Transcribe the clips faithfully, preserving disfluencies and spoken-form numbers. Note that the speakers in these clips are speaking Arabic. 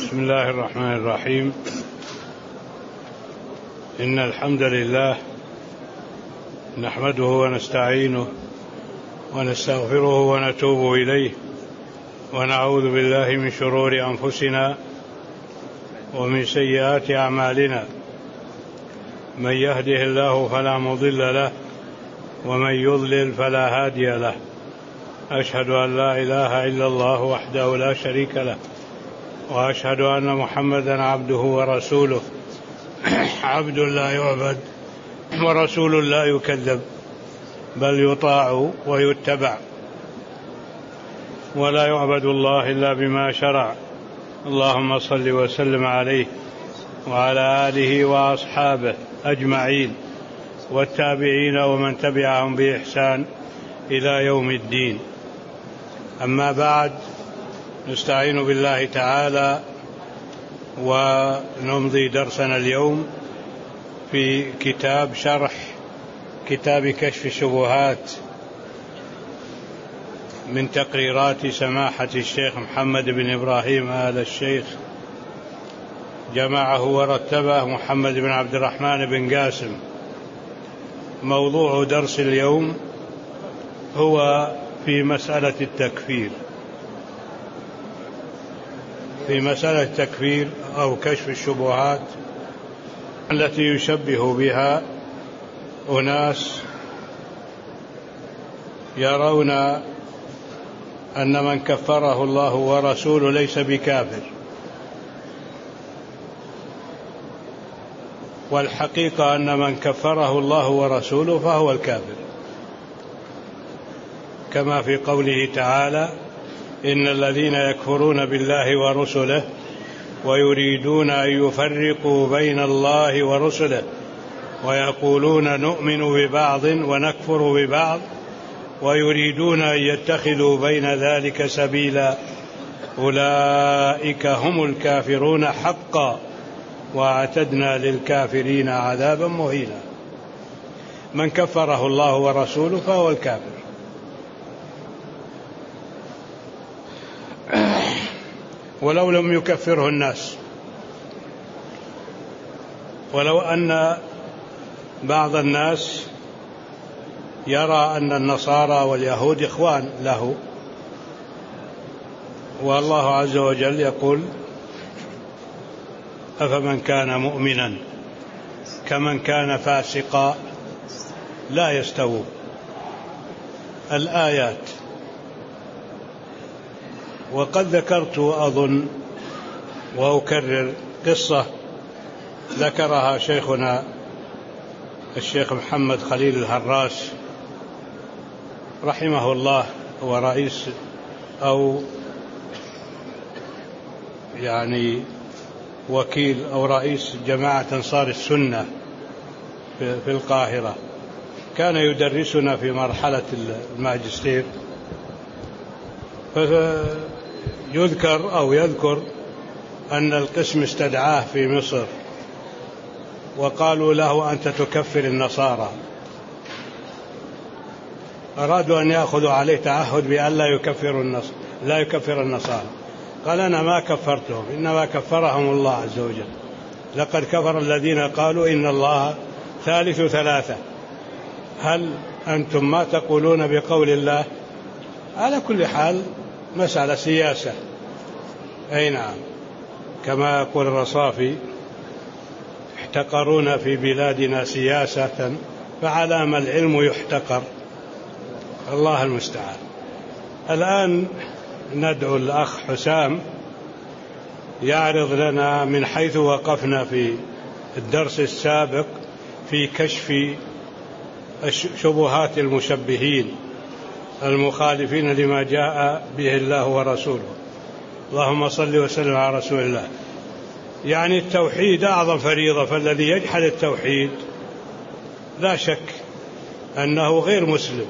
بسم الله الرحمن الرحيم. إن الحمد لله نحمده ونستعينه ونستغفره ونتوب إليه ونعوذ بالله من شرور أنفسنا ومن سيئات أعمالنا. من يهده الله فلا مضل له ومن يضلل فلا هادي له. أشهد أن لا إله إلا الله وحده لا شريك له وأشهد أن محمدا عبده ورسوله عبد لا يعبد ورسول لا يكذب بل يطاع ويتبع ولا يعبد الله إلا بما شرع. اللهم صل وسلم عليه وعلى آله وأصحابه أجمعين والتابعين ومن تبعهم بإحسان إلى يوم الدين. أما بعد، نستعين بالله تعالى ونمضي درسنا اليوم في كتاب شرح كتاب كشف الشبهات من تقريرات سماحة الشيخ محمد بن إبراهيم آل الشيخ، جمعه ورتبه محمد بن عبد الرحمن بن قاسم. موضوع درس اليوم هو في مسألة التكفير في مسألة التكفير أو كشف الشبهات التي يشبه بها أناس يرون أن من كفره الله ورسوله ليس بكافر، والحقيقة أن من كفره الله ورسوله فهو الكافر، كما في قوله تعالى: إن الذين يكفرون بالله ورسله ويريدون أن يفرقوا بين الله ورسله ويقولون نؤمن ببعض ونكفر ببعض ويريدون أن يتخذوا بين ذلك سبيلا أولئك هم الكافرون حقا وأعتدنا للكافرين عذابا مهينا. من كفره الله ورسوله فهو الكافر. ولو لم يكفره الناس، ولو أن بعض الناس يرى أن النصارى واليهود إخوان له، والله عز وجل يقول: أفمن كان مؤمنا كمن كان فاسقا لا يستوون. الآيات. وقد ذكرت أظن وأكرر قصة ذكرها شيخنا الشيخ محمد خليل الهراس رحمه الله، هو رئيس أو يعني وكيل أو رئيس جماعة أنصار السنة في القاهرة. كان يدرسنا في مرحلة الماجستير، فيذكر أو يذكر أن القسم استدعاه في مصر وقالوا له: أنت تكفر النصارى. أرادوا أن يأخذوا عليه تعهد بأن لا يكفر النصارى لا يكفر النصارى. قال: أنا ما كفرتهم، إنما كفرهم الله عز وجل. لقد كفر الذين قالوا إن الله ثالث ثلاثة. هل أنتم ما تقولون بقول الله؟ على كل حال مسألة سياسة. أي نعم، كما يقول الرصافي: احتقرونا في بلادنا سياسة فعلى ما العلم يحتقر. الله المستعان. الآن ندعو الأخ حسام يعرض لنا من حيث وقفنا في الدرس السابق في كشف شبهات المشبهين المخالفين لما جاء به الله ورسوله. اللهم صل وسلم على رسول الله. يعني التوحيد أعظم فريضة، فالذي يجحد التوحيد لا شك أنه غير مسلم.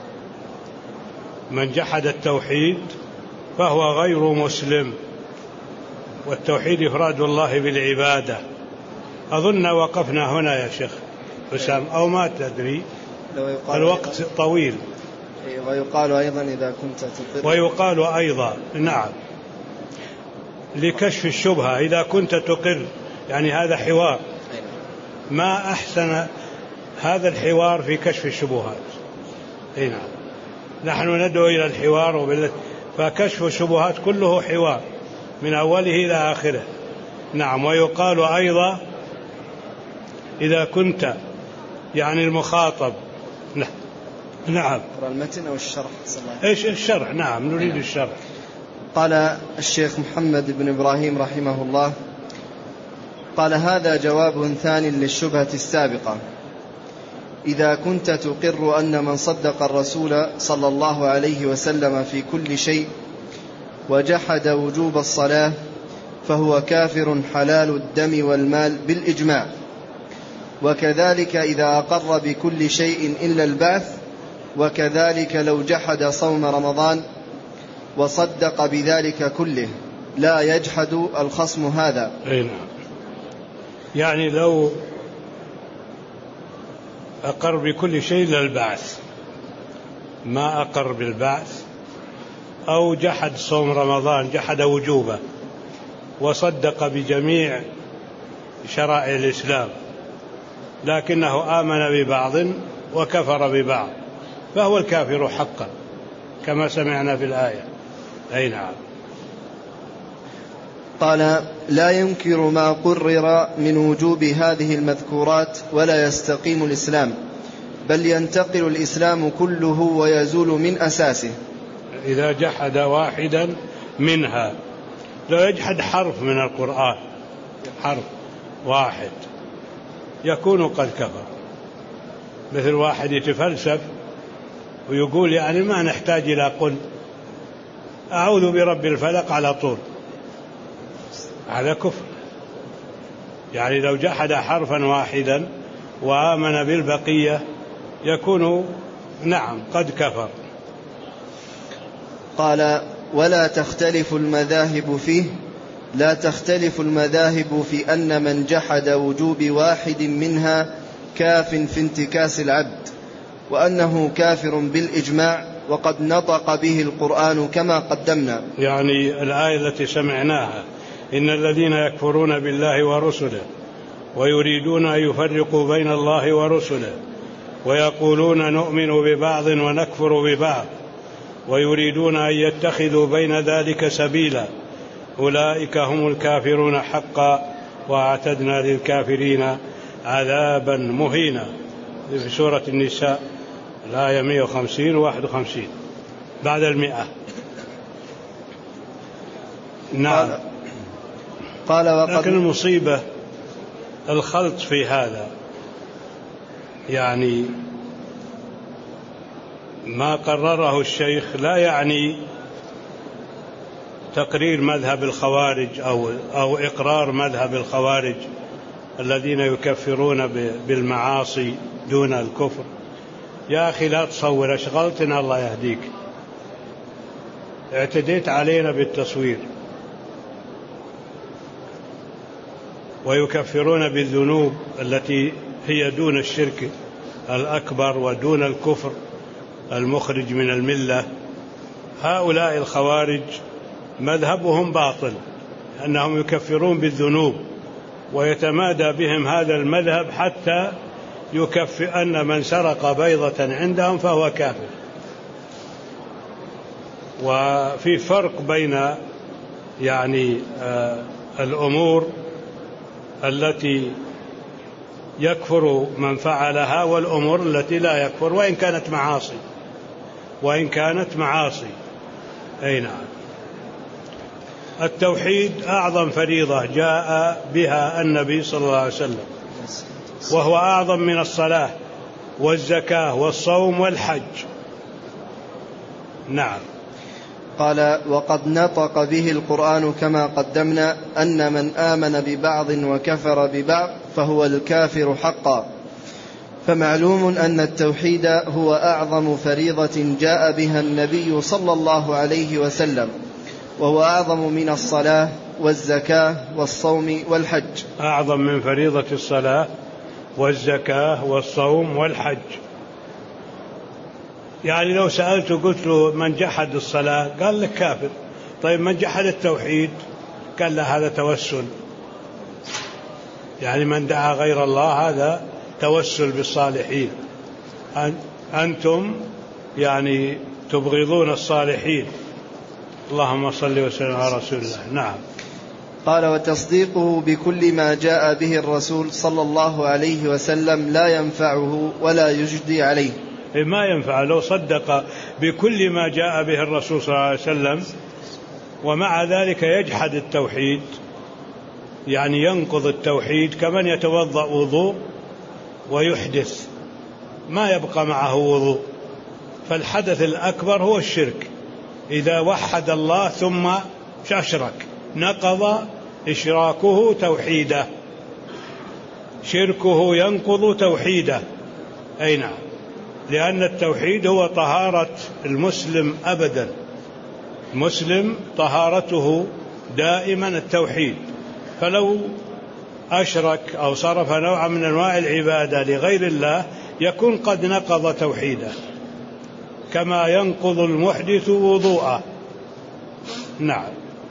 من جحد التوحيد فهو غير مسلم، والتوحيد إفراد الله بالعبادة. أظن وقفنا هنا يا شيخ حسام، أو ما تدري، الوقت طويل. ويقال أيضا إذا كنت تقر ويقال أيضا نعم لكشف الشبهة إذا كنت تقر، يعني هذا حوار، ما أحسن هذا الحوار في كشف الشبهات. أي نعم، نحن ندعو إلى الحوار وبال... فكشف الشبهات كله حوار من أوله إلى آخره. نعم. ويقال أيضا إذا كنت يعني المخاطب. نعم. المتن أو الشرح؟ إيش الشرح؟ نعم نريد الشرح. قال الشيخ محمد بن إبراهيم رحمه الله، قال: هذا جواب ثاني للشبهة السابقة. إذا كنت تقر أن من صدق الرسول صلى الله عليه وسلم في كل شيء وجحد وجوب الصلاة فهو كافر حلال الدم والمال بالإجماع، وكذلك إذا أقر بكل شيء إلا البعث، وكذلك لو جحد صوم رمضان وصدق بذلك كله لا يجحد الخصم هذا. نعم. يعني لو أقر بكل شيء إلا البعث، ما أقر بالبعث، أو جحد صوم رمضان، جحد وجوبه، وصدق بجميع شرائع الإسلام لكنه آمن ببعض وكفر ببعض، فهو الكافر حقا كما سمعنا في الآية. أي نعم. قال: لا ينكر ما قرر من وجوب هذه المذكورات ولا يستقيم الإسلام، بل ينتقل الإسلام كله ويزول من أساسه. إذا جحد واحدا منها، لو يجحد حرف من القرآن، حرف واحد، يكون قد كفر. مثل واحد يتفلسف ويقول يعني ما نحتاج إلى قل أعوذ برب الفلق على طول، هذا كفر. يعني لو جحد حرفا واحدا وآمن بالبقية يكون نعم قد كفر. قال: ولا تختلف المذاهب فيه، لا تختلف المذاهب في أن من جحد وجوب واحد منها كاف في انتكاس العبد، وأنه كافر بالإجماع، وقد نطق به القرآن كما قدمنا. يعني الآية التي سمعناها: إن الذين يكفرون بالله ورسله ويريدون أن يفرقوا بين الله ورسله ويقولون نؤمن ببعض ونكفر ببعض ويريدون أن يتخذوا بين ذلك سبيلا أولئك هم الكافرون حقا وأعتدنا للكافرين عذابا مهينا. في سورة النساء الآية مئة وخمسين وواحد وخمسين بعد المئة. نعم. قال: وقد لكن المصيبة الخلط في هذا، يعني ما قرره الشيخ لا يعني تقرير مذهب الخوارج أو, أو إقرار مذهب الخوارج الذين يكفرون بالمعاصي دون الكفر. يا أخي لا تصور، أشغلتنا الله يهديك، اعتديت علينا بالتصوير. ويكفرون بالذنوب التي هي دون الشرك الأكبر ودون الكفر المخرج من الملة. هؤلاء الخوارج مذهبهم باطل، أنهم يكفرون بالذنوب، ويتمادى بهم هذا المذهب حتى يكفر أن من سرق بيضة عندهم فهو كافر. وفي فرق بين يعني آه الأمور التي يكفر من فعلها والأمور التي لا يكفر، وإن كانت معاصي وإن كانت معاصي. أي نعم. التوحيد أعظم فريضة جاء بها النبي صلى الله عليه وسلم، وهو أعظم من الصلاة والزكاة والصوم والحج. نعم. قال: وقد نطق به القرآن كما قدمنا أن من آمن ببعض وكفر ببعض فهو الكافر حقا. فمعلوم أن التوحيد هو أعظم فريضة جاء بها النبي صلى الله عليه وسلم، وهو أعظم من الصلاة والزكاة والصوم والحج. أعظم من فريضة الصلاة والزكاة والصوم والحج. يعني لو سألت قلت له من جحد الصلاة قال لك كافر. طيب من جحد التوحيد قال له هذا توسل، يعني من دعا غير الله هذا توسل بالصالحين، أنتم يعني تبغضون الصالحين. اللهم صل وسلم على رسول الله. نعم. قال: وتصديقه بكل ما جاء به الرسول صلى الله عليه وسلم لا ينفعه ولا يجدي عليه. ما ينفع لو صدق بكل ما جاء به الرسول صلى الله عليه وسلم ومع ذلك يجحد التوحيد، يعني ينقض التوحيد كمن يتوضأ وضوء ويحدث ما يبقى معه وضوء. فالحدث الأكبر هو الشرك، إذا وحد الله ثم أشرك نقض إشراكه توحيده، شركه ينقض توحيده. أي نعم، لأن التوحيد هو طهارة المسلم أبدا، مسلم طهارته دائما التوحيد، فلو أشرك أو صرف نوعا من أنواع العبادة لغير الله يكون قد نقض توحيده كما ينقض المحدث وضوءه. نعم.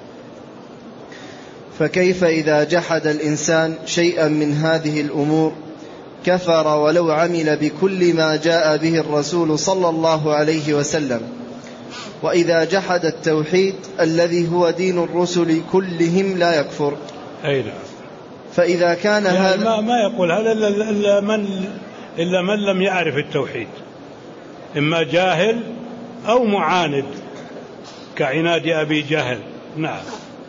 فكيف إذا جحد الإنسان شيئا من هذه الأمور كفر ولو عمل بكل ما جاء به الرسول صلى الله عليه وسلم؟ وإذا جحد التوحيد الذي هو دين الرسل كلهم لا يكفر. أي نعم. فإذا كان يعني هذا ما, ما يقول هذا إلا من, إلا من لم يعرف التوحيد، إما جاهل أو معاند كعناد أبي جهل. نعم.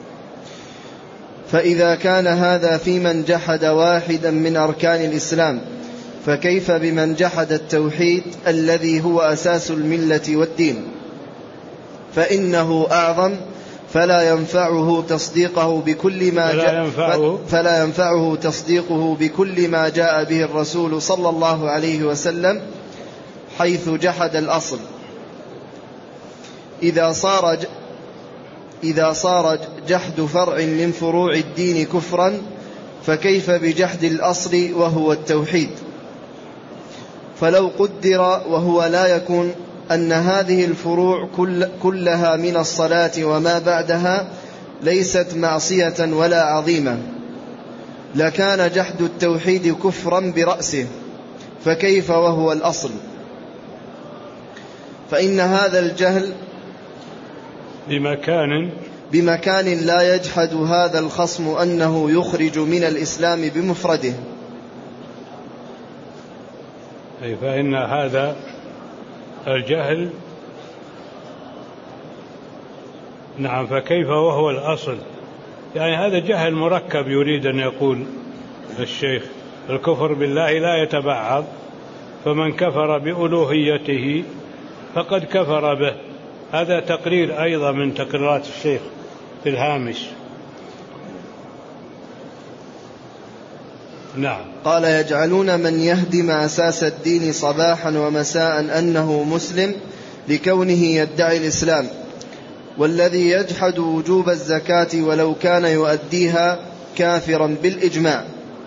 فإذا كان هذا في من جحد واحدا من أركان الإسلام فكيف بمن جحد التوحيد الذي هو أساس الملة والدين؟ فإنه أعظم، فلا ينفعه تصديقه بكل ما فلا ينفعه, فلا ينفعه تصديقه بكل ما جاء به الرسول صلى الله عليه وسلم حيث جحد الأصل. إذا صار إذا صار جحد فرع من فروع الدين كفرا فكيف بجحد الأصل وهو التوحيد؟ فلو قدر وهو لا يكون أن هذه الفروع كل كلها من الصلاة وما بعدها ليست معصية ولا عظيمة لكان جحد التوحيد كفرا برأسه، فكيف وهو الأصل؟ فإن هذا الجهل بمكان بمكان لا يجحد هذا الخصم أنه يخرج من الإسلام بمفرده. أي فإن هذا الجهل نعم فكيف وهو الأصل، يعني هذا جهل مركب يريد أن يقول الشيخ. الكفر بالله لا يتبعض، فمن كفر بألوهيته فقد كفر به. هذا تقرير أيضا من تقريرات الشيخ في الهامش. نعم. قال: يجعلون من يهدم أساس الدين صباحا ومساء أنه مسلم لكونه يدعي الإسلام، والذي يجحد وجوب الزكاة ولو كان يؤديها كافرا بالإجماع.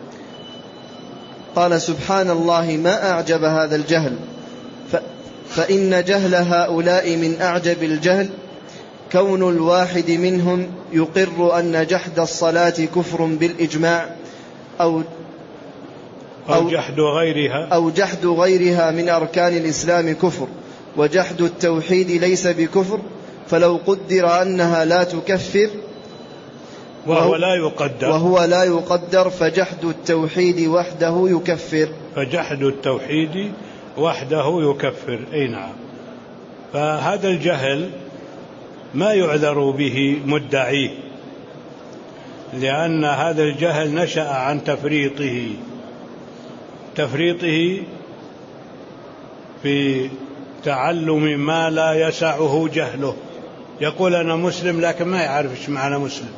قال: سبحان الله ما أعجب هذا الجهل، فإن جهل هؤلاء من أعجب الجهل كون الواحد منهم يقر أن جحد الصلاة كفر بالإجماع أو أو جحد غيرها أو جحد غيرها من أركان الإسلام كفر، وجحد التوحيد ليس بكفر، فلو قدر أنها لا تكفر وهو لا يقدر وهو لا يقدر فجحد التوحيد وحده يكفر. فجحد التوحيد وحده يكفر. أي نعم. فهذا الجهل ما يعذر به مدعيه، لأن هذا الجهل نشأ عن تفريطه تفريطه في تعلم ما لا يسعه جهله. يقول أنا مسلم لكن ما يعرف إيش معنى مسلم،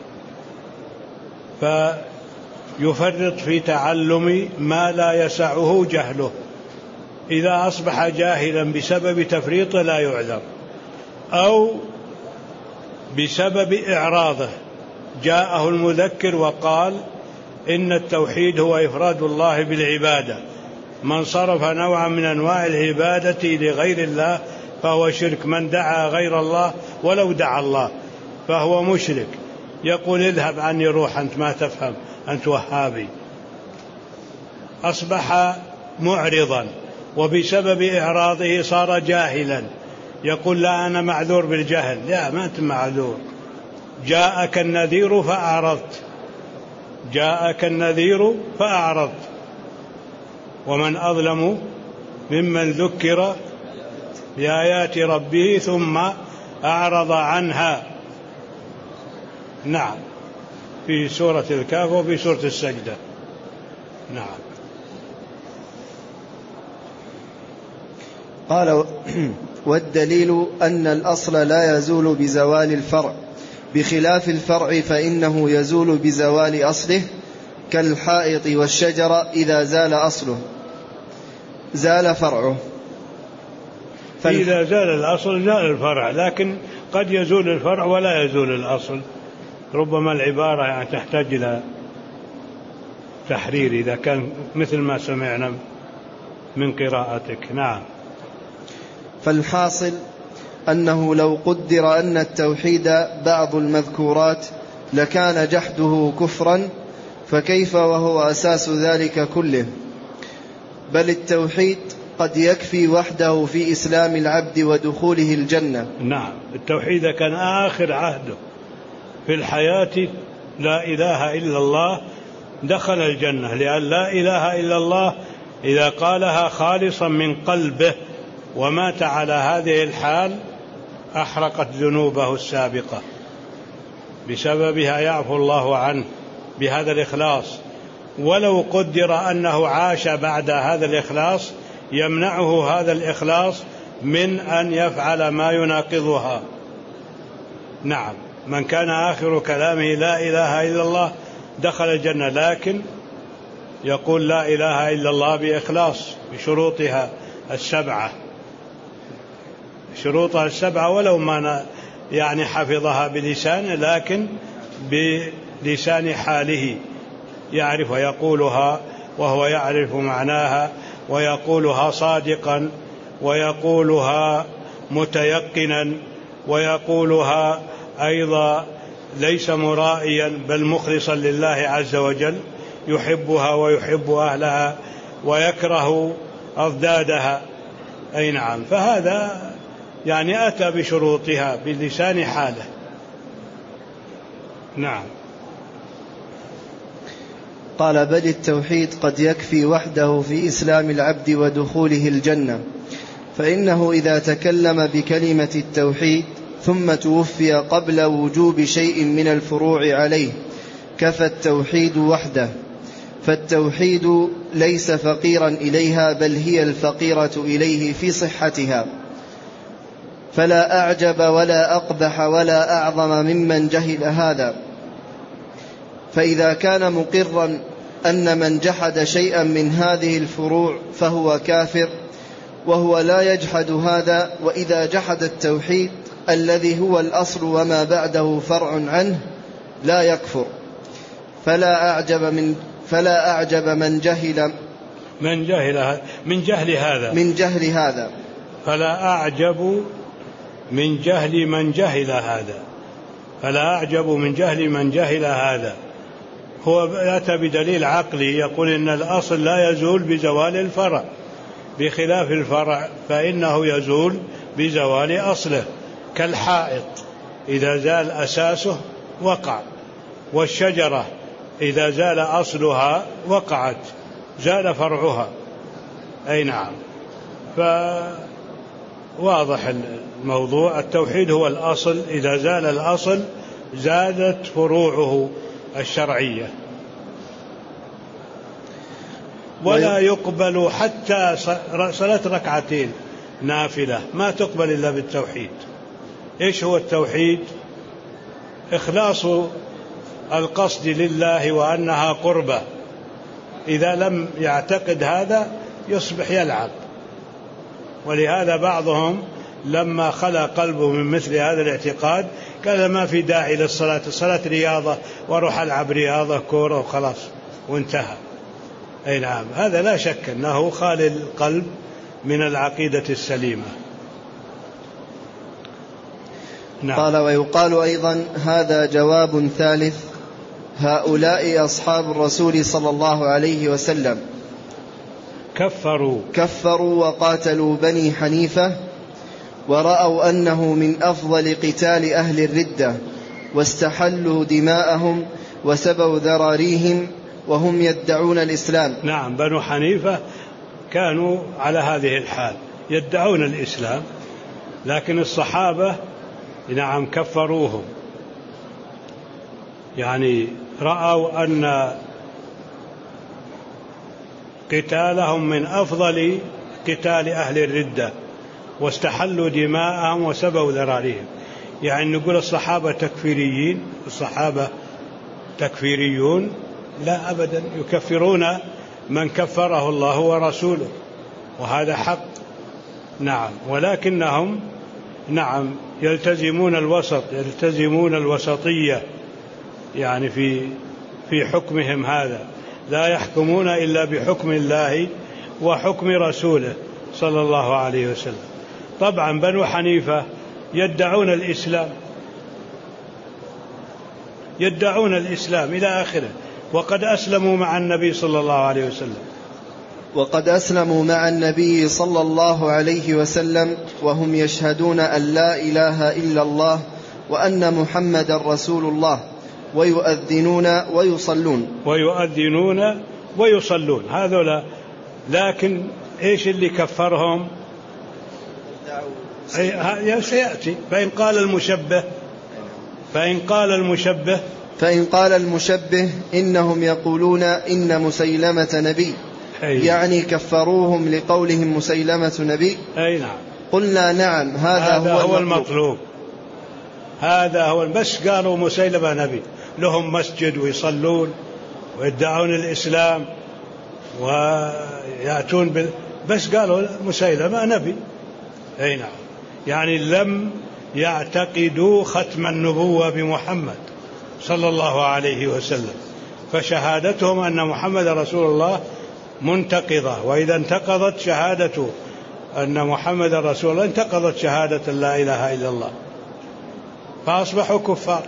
فيفرط في تعلم ما لا يسعه جهله. إذا أصبح جاهلا بسبب تفريطه لا يعذر، أو بسبب إعراضه جاءه المذكر وقال إن التوحيد هو إفراد الله بالعبادة، من صرف نوعا من أنواع العبادة لغير الله فهو شرك، من دعا غير الله ولو دعا الله فهو مشرك. يقول اذهب عني روح، أنت ما تفهم، أنت وهابي. أصبح معرضا، وبسبب إعراضه صار جاهلا، يقول لا أنا معذور بالجهل. لا، ما أنت معذور، جاءك النذير فأعرضت، جاءك النذير فأعرضت. ومن أظلم ممن ذكر بآيات ربه ثم أعرض عنها. نعم، في سورة الكهف وفي سورة السجدة. نعم. قال والدليل أن الأصل لا يزول بزوال الفرع، بخلاف الفرع فإنه يزول بزوال أصله، كالحائط والشجرة إذا زال أصله زال فرعه. إذا زال الأصل زال الفرع، لكن قد يزول الفرع ولا يزول الأصل. ربما العبارة يعني تحتاج إلى تحرير إذا كان مثل ما سمعنا من قراءتك. نعم. فالحاصل أنه لو قدر أن التوحيد بعض المذكورات لكان جحده كفرا، فكيف وهو أساس ذلك كله؟ بل التوحيد قد يكفي وحده في إسلام العبد ودخوله الجنة. نعم، التوحيد كان آخر عهده في الحياة، لا إله إلا الله، دخل الجنة، لأن لا إله إلا الله إذا قالها خالصا من قلبه ومات على هذه الحال أحرقت ذنوبه السابقة، بسببها يعفو الله عنه بهذا الإخلاص. ولو قدر أنه عاش بعد هذا الإخلاص يمنعه هذا الإخلاص من أن يفعل ما يناقضها. نعم، من كان آخر كلامه لا إله إلا الله دخل الجنة، لكن يقول لا إله إلا الله بإخلاص بشروطها السبعة، شروطها السبعة، ولو ما يعني حفظها بلسانه، لكن بلسان حاله يعرف ويقولها وهو يعرف معناها، ويقولها صادقا، ويقولها متيقنا، ويقولها أيضا ليس مرائيا بل مخلصا لله عز وجل، يحبها ويحب أهلها ويكره أضدادها. أي نعم، فهذا يعني أتى بشروطها بلسان حاله. نعم. قال بل التوحيد قد يكفي وحده في إسلام العبد ودخوله الجنة، فإنه إذا تكلم بكلمة التوحيد ثم توفي قبل وجوب شيء من الفروع عليه كفى التوحيد وحده، فالتوحيد ليس فقيرا إليها بل هي الفقيرة إليه في صحتها. فلا أعجب ولا أقبح ولا أعظم ممن جهل هذا. فإذا كان مقرا أن من جحد شيئا من هذه الفروع فهو كافر، وهو لا يجحد هذا، وإذا جحد التوحيد الذي هو الأصل وما بعده فرع عنه لا يكفر. فلا أعجب من فلا أعجب من جهل من جهل من جهل هذا من جهل هذا فلا أعجب من جهل من جهل هذا فلا أعجب من جهل من جهل هذا. هو أتى بدليل عقلي يقول إن الأصل لا يزول بزوال الفرع، بخلاف الفرع فإنه يزول بزوال أصله، كالحائط إذا زال أساسه وقع، والشجرة إذا زال أصلها وقعت، زال فرعها. أي نعم، فواضح الموضوع. التوحيد هو الأصل، إذا زال الأصل زادت فروعه الشرعية. ولا يقبل حتى صلاة ركعتين نافلة ما تقبل إلا بالتوحيد. إيش هو التوحيد؟ إخلاص القصد لله وأنها قربة. إذا لم يعتقد هذا يصبح يلعب. ولهذا بعضهم لما خلى قلبه من مثل هذا الاعتقاد قال ما في داعي للصلاة، الصلاة رياضة واروح ألعب رياضة كورة وخلاص وانتهى. أي نعم، هذا لا شك أنه خالي القلب من العقيدة السليمة. نعم. قال ويقال أيضا هذا جواب ثالث: هؤلاء أصحاب الرسول صلى الله عليه وسلم كفروا كفروا وقاتلوا بني حنيفة، ورأوا أنه من أفضل قتال أهل الردة، واستحلوا دماءهم وسبوا ذراريهم وهم يدعون الإسلام. نعم، بنو حنيفة كانوا على هذه الحال، يدعون الإسلام، لكن الصحابة نعم كفروهم، يعني رأوا أن قتالهم من أفضل قتال أهل الردة، واستحلوا دماءهم وسبوا ذراريهم. يعني نقول الصحابة تكفيريين، الصحابة تكفيريون؟ لا أبدا، يكفرون من كفره الله ورسوله، وهذا حق. نعم، ولكنهم نعم يلتزمون الوسط، يلتزمون الوسطية يعني في في حكمهم هذا، لا يحكمون إلا بحكم الله وحكم رسوله صلى الله عليه وسلم. طبعا بنو حنيفة يدعون الإسلام، يدعون الإسلام إلى آخره، وقد أسلموا مع النبي صلى الله عليه وسلم وقد أسلموا مع النبي صلى الله عليه وسلم وهم يشهدون أن لا إله إلا الله وأن محمد رسول الله، ويؤذنون ويصلون ويؤذنون ويصلون هذولا. لكن إيش اللي كفرهم؟ أي سيأتي. فإن قال المشبه فإن قال المشبه فإن قال المشبه إنهم يقولون إن مسيلمة نبي، أي يعني كفروهم لقولهم مسيلمة نبي. أي نعم. قلنا نعم، هذا, هذا هو, هو المطلوب. المطلوب هذا هو. بس قالوا مسيلمة نبي، لهم مسجد ويصلون ويدعون الإسلام ويأتون بال... بس قالوا مسيلمة نبي. أي نعم، يعني لم يعتقدوا ختم النبوة بمحمد صلى الله عليه وسلم، فشهادتهم أن محمد رسول الله منتقضة، وإذا انتقضت شهادة أن محمد رسول الله انتقضت شهادة لا إله إلا الله، فأصبحوا كفار.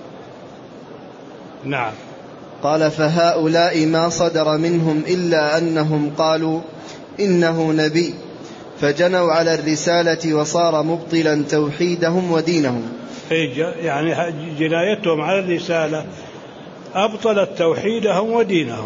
نعم. قال فهؤلاء ما صدر منهم إلا أنهم قالوا إنه نبي، فجنوا على الرسالة وصار مبطلا توحيدهم ودينهم. يعني جنايتهم على الرسالة أبطلت توحيدهم ودينهم.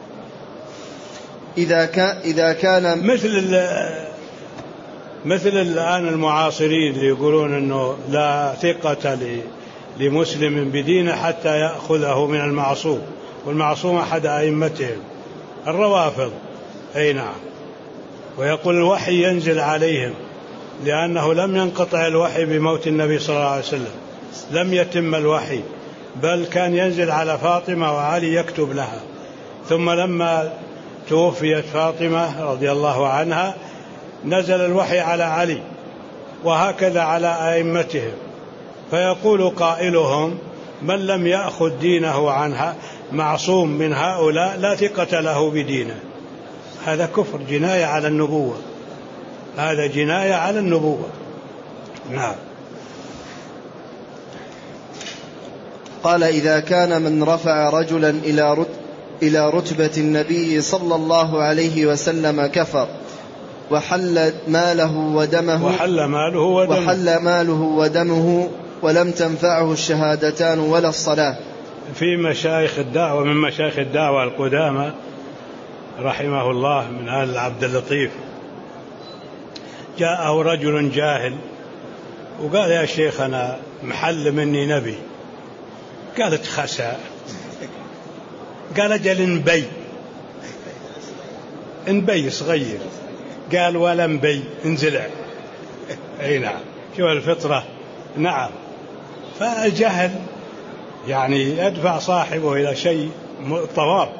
إذا كان إذا كان مثل مثل الآن المعاصرين اللي يقولون أنه لا ثقة لمسلم بدينه حتى يأخذه من المعصوم، والمعصوم أحد أئمتهم الروافض. أي نعم. ويقول الوحي ينزل عليهم، لأنه لم ينقطع الوحي بموت النبي صلى الله عليه وسلم، لم يتم الوحي، بل كان ينزل على فاطمة وعلي يكتب لها، ثم لما توفيت فاطمة رضي الله عنها نزل الوحي على علي، وهكذا على أئمتهم. فيقول قائلهم من لم يأخذ دينه عنها معصوم من هؤلاء لا ثقة له بدينه. هذا كفر، جناية على النبوة، هذا جناية على النبوة. نعم. قال إذا كان من رفع رجلا إلى رت إلى رتبة النبي صلى الله عليه وسلم كفر، وحل ماله ودمه وحل ماله ودمه, وحل ماله ودمه ولم تنفعه الشهادتان ولا الصلاة. في مشايخ الدعوة، من مشايخ الدعوة القدامى رحمه الله من آل عبد اللطيف، جاءه رجل جاهل وقال يا شيخ أنا محل مني نبي. قالت خسى. قال أجل انبي انبي صغير. قال ولا انبي انزلع. أي نعم، شو الفطرة. نعم. فالجهل يعني يدفع صاحبه إلى شيء طواب،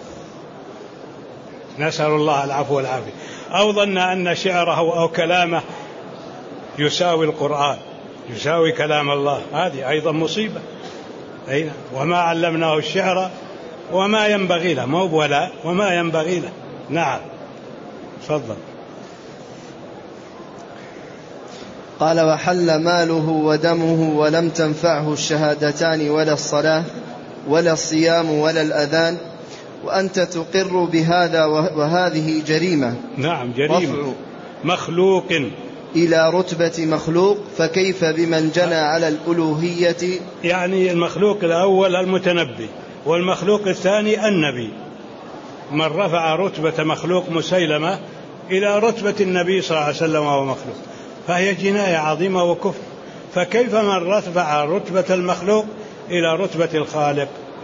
نسأل الله العفو والعافية. أو ظن أن شعره أو كلامه يساوي القرآن، يساوي كلام الله، هذه أيضا مصيبة. أين وما علمناه الشعر وما ينبغي له، مو ولا وما ينبغي له. نعم. تفضل. قال: وحل ماله ودمه ولم تنفعه الشهادتان ولا الصلاة ولا الصيام ولا الأذان، وأنت تقر بهذا وهذه جريمة. نعم، جريمة مخلوق إلى رتبة مخلوق، فكيف بمن جنى على الألوهية؟ يعني المخلوق الأول المتنبي، والمخلوق الثاني النبي. من رفع رتبة مخلوق مسيلمة إلى رتبة النبي صلى الله عليه وسلم وهو مخلوق، فهي جناية عظيمة وكفر. فكيف من رفع رتبة المخلوق إلى رتبة الخالق؟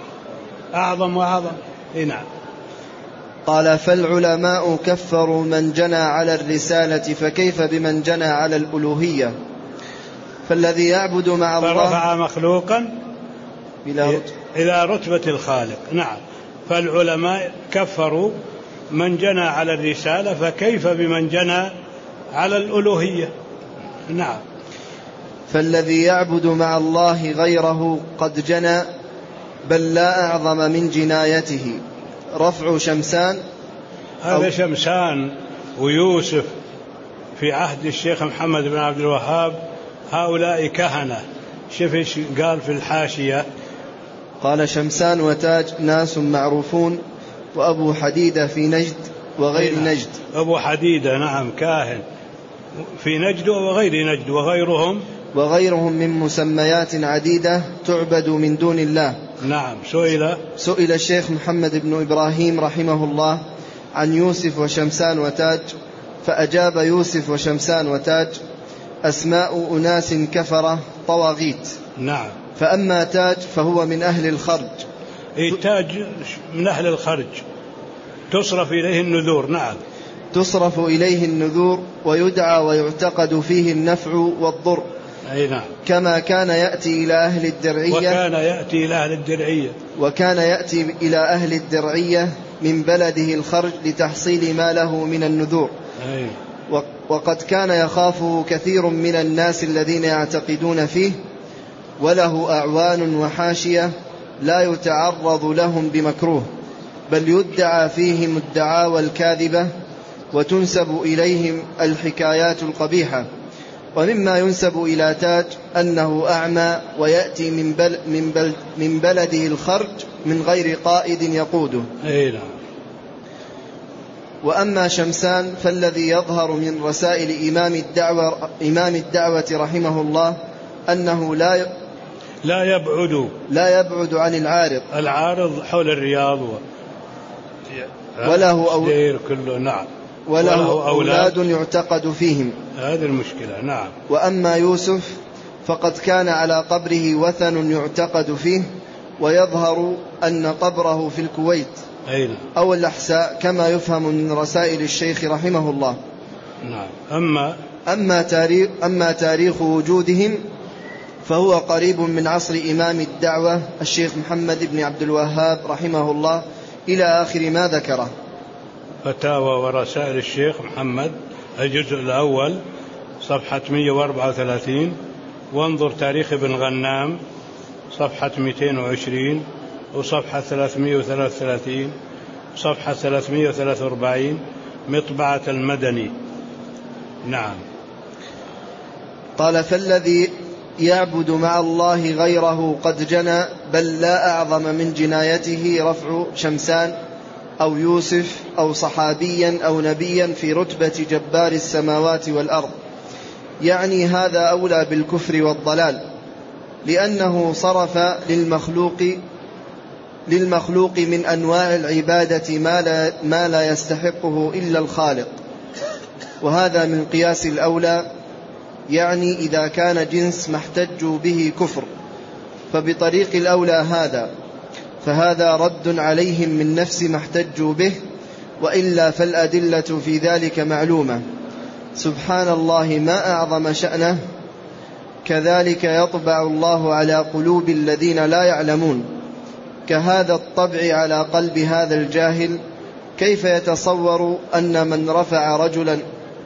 أعظم وأعظم. نعم. قال: فالعلماء كفروا من جنى على الرسالة، فكيف بمن جنى على الألوهية؟ فالذي يعبد مع الله فرفع مخلوقا إلى إلى رتبة الخالق. نعم. فالعلماء كفروا من جنى على الرسالة، فكيف بمن جنى على الألوهية؟ نعم. فالذي يعبد مع الله غيره قد جنى، بل لا أعظم من جنايته. رفع شمسان، هذا شمسان ويوسف في عهد الشيخ محمد بن عبد الوهاب، هؤلاء كهنة. شوف ايش قال في الحاشية. قال: شمسان وتاج ناس معروفون، وأبو حديدة في نجد وغير نعم. نجد. أبو حديدة نعم كاهن في نجد وغير نجد، وغيرهم وغيرهم من مسميات عديدة تعبد من دون الله. نعم. سئل سئل الشيخ محمد بن إبراهيم رحمه الله عن يوسف وشمسان وتاج، فأجاب: يوسف وشمسان وتاج أسماء أناس كفرة طواغيت. نعم. فأما تاج فهو من أهل الخرج. التاج من أهل الخرج، تصرف إليه النذور. نعم. تصرف إليه النذور، ويدعى ويعتقد فيه النفع والضر. أي نعم. كما كان يأتي إلى أهل الدرعية وكان يأتي إلى أهل الدرعية وكان يأتي إلى أهل الدرعية من بلده الخرج لتحصيل ما له من النذور. أي. وقد كان يخافه كثير من الناس الذين يعتقدون فيه، وله أعوان وحاشية لا يتعرض لهم بمكروه، بل يدعى فيهم الدعاوى الكاذبة، وتنسب إليهم الحكايات القبيحة. ومما ينسب إلى تاج أنه أعمى، ويأتي من, بل من, بل من بلده الخرج من غير قائد يقوده. أي نعم. وأما شمسان فالذي يظهر من رسائل إمام الدعوة, إمام الدعوة رحمه الله أنه لا لا يبعد لا يبعد عن العارض العارض حول الرياض و... وله أو... كله. نعم. وله, وله أولاد يعتقد فيهم. هذه المشكلة. نعم. وأما يوسف فقد كان على قبره وثن يعتقد فيه، ويظهر أن قبره في الكويت أين؟ أو الأحساء، كما يفهم من رسائل الشيخ رحمه الله. نعم. أما أما تاريخ, أما تاريخ وجودهم فهو قريب من عصر إمام الدعوة الشيخ محمد بن عبد الوهاب رحمه الله إلى آخر ما ذكره. فتاوى ورسائل الشيخ محمد الجزء الأول صفحة مئة وأربعة وثلاثين، وانظر تاريخ ابن غنام صفحة مئتين وعشرين، وصفحة ثلاثمئة وثلاثة وثلاثين، صفحة ثلاثمئة وثلاثة وأربعين، مطبعة المدني. نعم. قال: فالذي يعبد مع الله غيره قد جنى، بل لا أعظم من جنايته رفع شمسان أو يوسف أو صحابيا أو نبيا في رتبة جبار السماوات والأرض. يعني هذا أولى بالكفر والضلال، لأنه صرف للمخلوق للمخلوق من أنواع العبادة ما لا, ما لا يستحقه إلا الخالق، وهذا من قياس الأولى. يعني إذا كان جنس ما احتجوا به كفر، فبطريق الأولى هذا، فهذا رد عليهم من نفس ما احتجوا به، وإلا فالأدلة في ذلك معلومة. سبحان الله ما أعظم شأنه. كذلك يطبع الله على قلوب الذين لا يعلمون، كهذا الطبع على قلب هذا الجاهل. كيف يتصور أن من رفع رجلا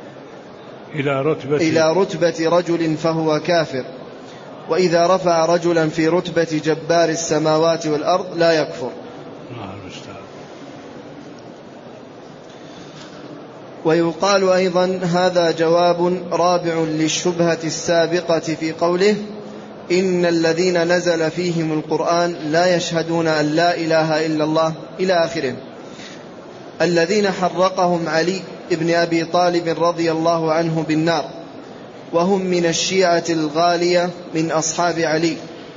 إلى رتبة, إلى رتبة رجل فهو كافر، وإذا رفع رجلا في رتبة جبار السماوات والأرض لا يكفر. ويقال أيضا هذا جواب رابع للشبهة السابقة في قوله إن الذين نزل فيهم القرآن لا يشهدون أن لا إله إلا الله إلى آخره، الذين حرقهم علي بن أبي طالب رضي الله عنه بالنار، وهم من الشيعة الغالية من أصحاب علي.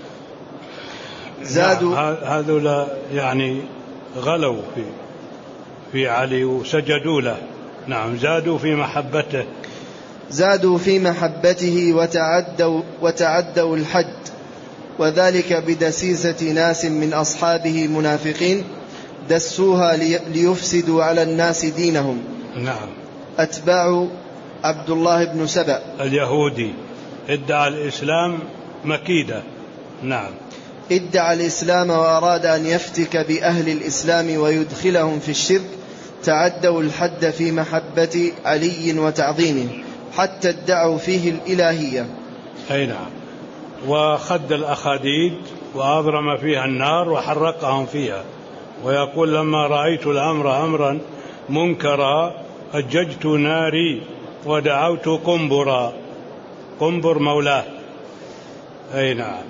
زادوا هذولا يعني غلوا في في علي وسجدوا له. نعم، زادوا في محبته زادوا في محبته وتعدوا, وتعدوا الحد، وذلك بدسيسة ناس من أصحابه منافقين دسوها ليفسدوا على الناس دينهم. نعم. أتباع عبد الله بن سبأ اليهودي ادعى الإسلام مكيدة. نعم. ادعى الإسلام وأراد أن يفتك بأهل الإسلام ويدخلهم في الشرك، تعدوا الحد في محبة علي وتعظيمه حتى ادعوا فيه الإلهية. أي نعم. وخد الأخاديد وأضرم فيها النار وحرقهم فيها، ويقول لما رأيت الأمر أمرا منكرا أججت ناري ودعوت قنبرا، قنبر مولاه. أي نعم.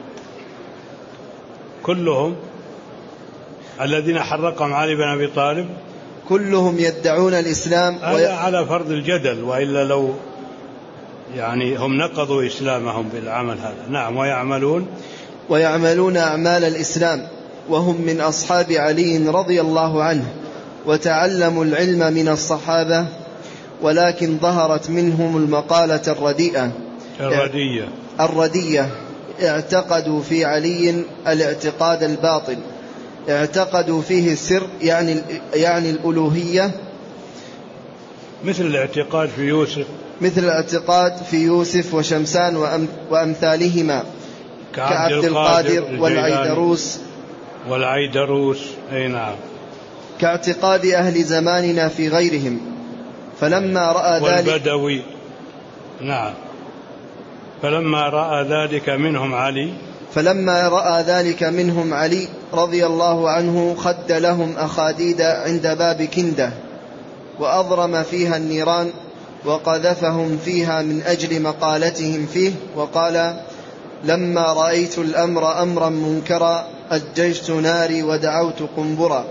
كلهم الذين حرقهم علي بن أبي طالب كلهم يدعون الإسلام هذا وي... على فرض الجدل، وإلا لو يعني هم نقضوا إسلامهم بالعمل هذا. نعم. ويعملون ويعملون أعمال الإسلام وهم من أصحاب علي رضي الله عنه، وتعلموا العلم من الصحابة، ولكن ظهرت منهم المقالة الرديئة الردية الردية اعتقدوا في علي الاعتقاد الباطل، اعتقدوا فيه السر يعني, يعني الألوهية، مثل الاعتقاد في يوسف مثل الاعتقاد في يوسف وشمسان وأمثالهما كعبد القادر والعيدروس والعيدروس أي نعم. كاعتقاد أهل زماننا في غيرهم. فلما رأى ذلك والبدوي. نعم. فلما رأى ذلك منهم علي فلما رأى ذلك منهم علي رضي الله عنه خد لهم أخاديد عند باب كندة وأضرم فيها النيران وقذفهم فيها من أجل مقالتهم فيه، وقال لما رأيت الأمر أمرا منكرا أججت ناري ودعوت قنبرا.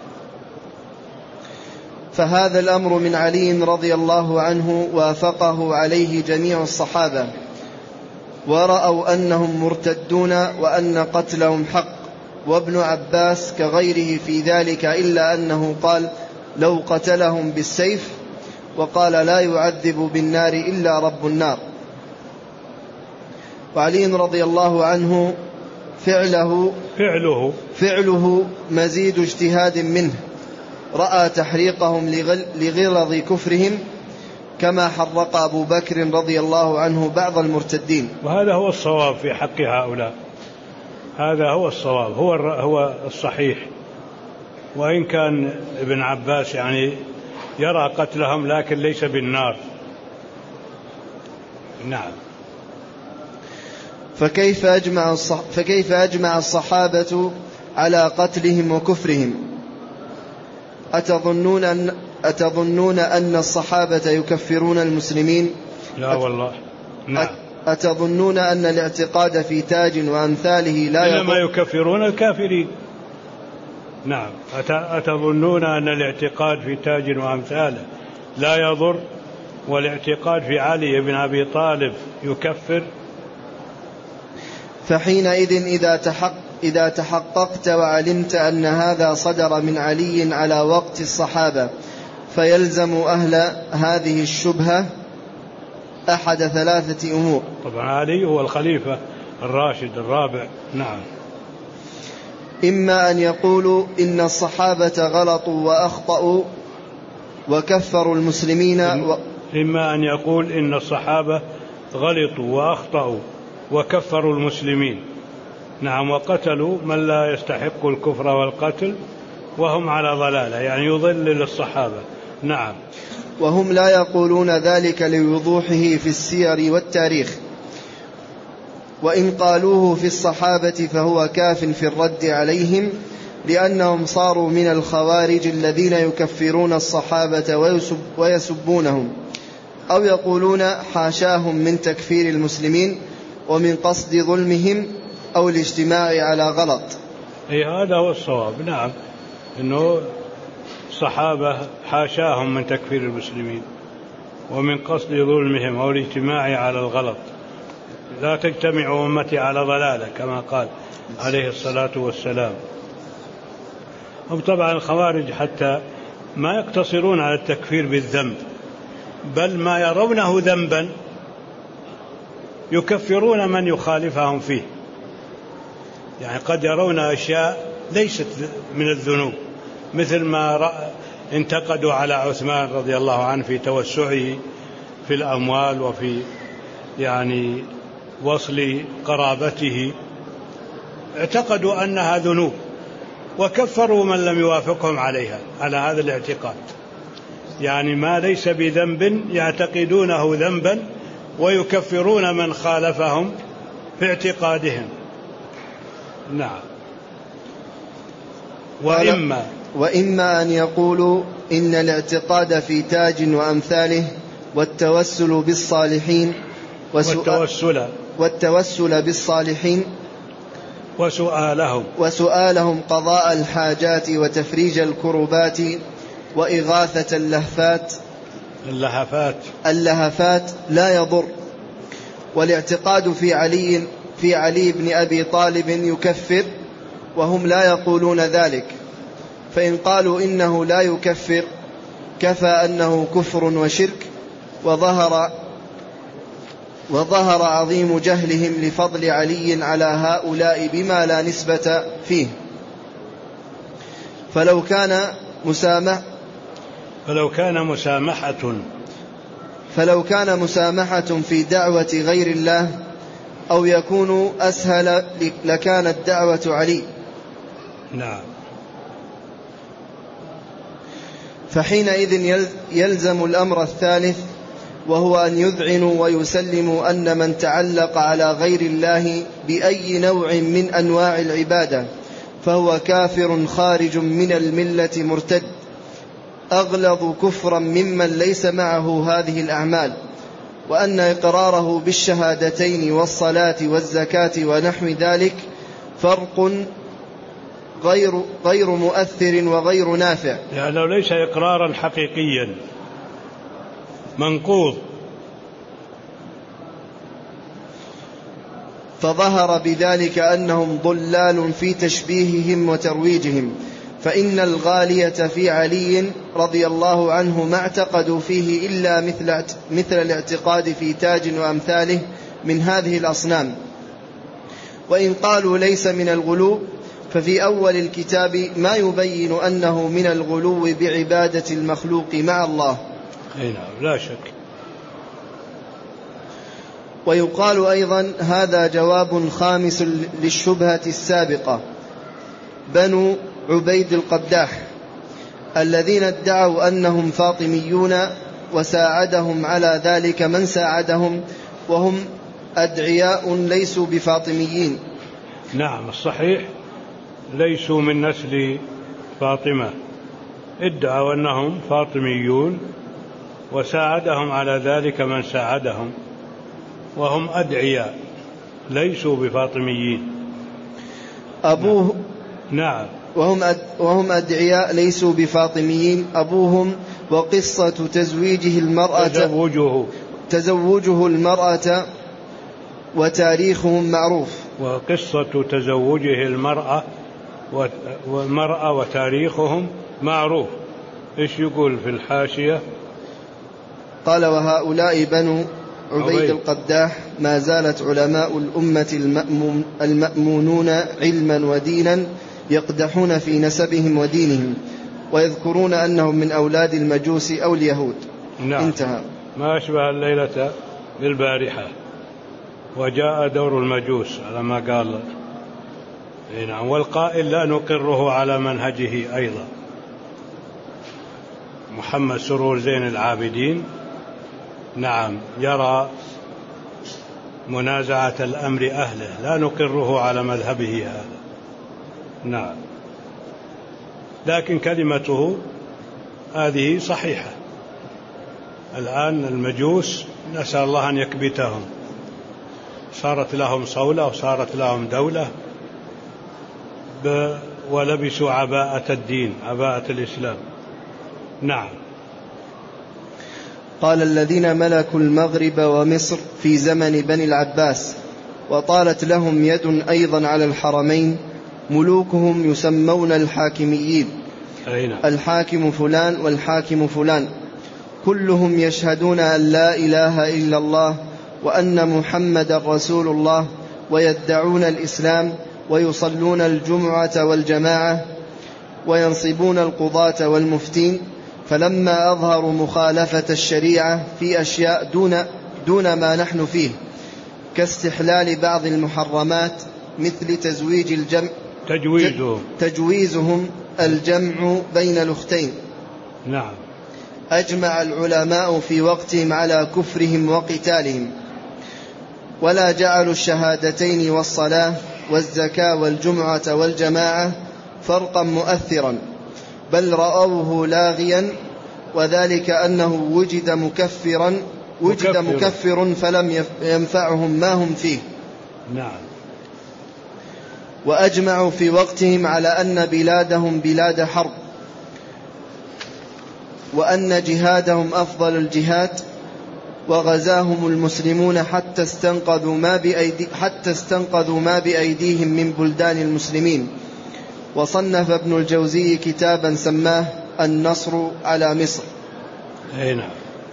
فهذا الأمر من علي رضي الله عنه وافقه عليه جميع الصحابة، ورأوا أنهم مرتدون وأن قتلهم حق، وابن عباس كغيره في ذلك، إلا أنه قال لو قتلهم بالسيف، وقال لا يعذب بالنار إلا رب النار. وعلي رضي الله عنه فعله فعله فعله مزيد اجتهاد منه، رأى تحريقهم لغلظ كفرهم كما حرق أبو بكر رضي الله عنه بعض المرتدين. وهذا هو الصواب في حق هؤلاء، هذا هو الصواب، هو هو الصحيح. وإن كان ابن عباس يعني يرى قتلهم لكن ليس بالنار. نعم. فكيف أجمع الصح... فكيف أجمع الصحابة على قتلهم وكفرهم؟ أتظنون أن أتظنون أن الصحابة يكفرون المسلمين؟ لا والله. نعم. أتظنون أن الاعتقاد في تاج وأمثاله لا يضر؟ إنما يكفرون الكافرين. نعم. أتظنون أن الاعتقاد في تاج وأمثاله لا يضر، والاعتقاد في علي بن أبي طالب يكفر؟ فحينئذ إذا تحق إذا تحققت وعلمت أن هذا صدر من علي على وقت الصحابة، فيلزم أهل هذه الشبهة أحد ثلاثة أمور. طبعا علي هو الخليفة الراشد الرابع. نعم. إما أن يقولوا إن الصحابة غلطوا وأخطأوا وكفروا المسلمين و... إما أن يقول إن الصحابة غلطوا وأخطأوا وكفروا المسلمين. نعم. وقتلوا من لا يستحق الكفر والقتل وهم على ضلالة، يعني يضلل الصحابة. نعم. وهم لا يقولون ذلك لوضوحه في السير والتاريخ، وإن قالوه في الصحابة فهو كاف في الرد عليهم، لأنهم صاروا من الخوارج الذين يكفرون الصحابة ويسب ويسبونهم، أو يقولون حاشاهم من تكفير المسلمين ومن قصد ظلمهم أو الاجتماع على غلط. أي هذا هو الصواب. نعم، إنه الصحابة حاشاهم من تكفير المسلمين ومن قصد ظلمهم أو الاجتماع على الغلط. لا تجتمع أمتي على ضلالة كما قال عليه الصلاة والسلام. هم طبعا الخوارج حتى ما يقتصرون على التكفير بالذنب، بل ما يرونه ذنبا يكفرون من يخالفهم فيه. يعني قد يرون أشياء ليست من الذنوب، مثل ما انتقدوا على عثمان رضي الله عنه في توسعه في الأموال وفي يعني وصل قرابته، اعتقدوا أنها ذنوب وكفروا من لم يوافقهم عليها على هذا الاعتقاد. يعني ما ليس بذنب يعتقدونه ذنبا ويكفرون من خالفهم في اعتقادهم. نعم. وإما وإما أن يقولوا إن الاعتقاد في تاج وأمثاله والتوسل بالصالحين والتوسل والتوسل بالصالحين وسؤالهم وسؤالهم قضاء الحاجات وتفريج الكربات وإغاثة اللهفات اللهفات اللهفات لا يضر. والاعتقاد في علي في علي بن أبي طالب يكفر، وهم لا يقولون ذلك، فإن قالوا إنه لا يكفر كفى أنه كفر وشرك، وظهر وظهر عظيم جهلهم لفضل علي على هؤلاء بما لا نسبة فيه. فلو كان مسامح فلو كان مسامحة فلو كان مسامحة في دعوة غير الله أو يكون أسهل لكانت دعوة علي. نعم. فحينئذ يلزم الأمر الثالث، وهو أن يذعنوا ويسلموا أن من تعلق على غير الله بأي نوع من أنواع العبادة فهو كافر خارج من الملة مرتد أغلظ كفرا ممن ليس معه هذه الأعمال، وأن إقراره بالشهادتين والصلاة والزكاة ونحو ذلك فرق غير, غير مؤثر وغير نافع. يعني لو ليس إقرارا حقيقيا منقوض. فظهر بذلك أنهم ضلال في تشبيههم وترويجهم، فإن الغالية في علي رضي الله عنه ما اعتقدوا فيه إلا مثل, مثل الاعتقاد في تاج وأمثاله من هذه الأصنام. وإن قالوا ليس من الغلو ففي أول الكتاب ما يبين أنه من الغلو بعبادة المخلوق مع الله. نعم لا شك. ويقال أيضا هذا جواب خامس للشبهة السابقة. بنو عبيد القداح الذين ادعوا أنهم فاطميون وساعدهم على ذلك من ساعدهم وهم أدعياء ليسوا بفاطميين. نعم الصحيح ليسوا من نسل فاطمة، ادعوا أنهم فاطميون وساعدهم على ذلك من ساعدهم وهم أدعياء ليسوا بفاطميين. أبوه نعم وهم, أد وهم أدعياء ليسوا بفاطميين. أبوهم وقصة تزويجه المرأة تزوجه تزوجه المرأة وتاريخهم معروف. وقصة تزوجه المرأة والمرأة وتاريخهم معروف. إيش يقول في الحاشية؟ قال وهؤلاء بنو عبيد القداح ما زالت علماء الأمة المأمون المأمونون علما ودينا يقدحون في نسبهم ودينهم ويذكرون أنهم من أولاد المجوس أو اليهود. نعم. انتهى. ما أشبه الليلة بالبارحة، وجاء دور المجوس على ما قال. نعم. والقائل لا نقره على منهجه أيضا محمد سرور زين العابدين. نعم يرى منازعة الأمر أهله، لا نقره على مذهبه هذا. نعم. لكن كلمته هذه صحيحة. الآن المجوس نسأل الله أن يكبتهم، صارت لهم صولة وصارت لهم دولة ولبسوا عباءة الدين، عباءة الإسلام. نعم. قال الذين ملكوا المغرب ومصر في زمن بني العباس وطالت لهم يد أيضا على الحرمين، ملوكهم يسمون الحاكميين، الحاكم فلان والحاكم فلان، كلهم يشهدون أن لا إله إلا الله وأن محمد رسول الله، ويدعون الإسلام، ويصلون الجمعة والجماعة، وينصبون القضاة والمفتين. فلما أظهروا مخالفة الشريعة في أشياء دون, دون ما نحن فيه كاستحلال بعض المحرمات مثل تزويج الجمع تجويزهم, تجويزهم الجمع بين الأختين، نعم، أجمع العلماء في وقتهم على كفرهم وقتالهم، ولا جعلوا الشهادتين والصلاة والزكاة والجمعة والجماعة فرقا مؤثرا، بل رأوه لاغيا، وذلك أنه وجد مكفرا وجد مكفر فلم ينفعهم ما هم فيه. نعم. وأجمعوا في وقتهم على أن بلادهم بلاد حرب، وأن جهادهم أفضل الجهاد، وغزاهم المسلمون حتى استنقذوا ما بأيدي حتى استنقذوا ما بأيديهم من بلدان المسلمين. وصنف ابن الجوزي كتابا سماه النصر على مصر. هنا.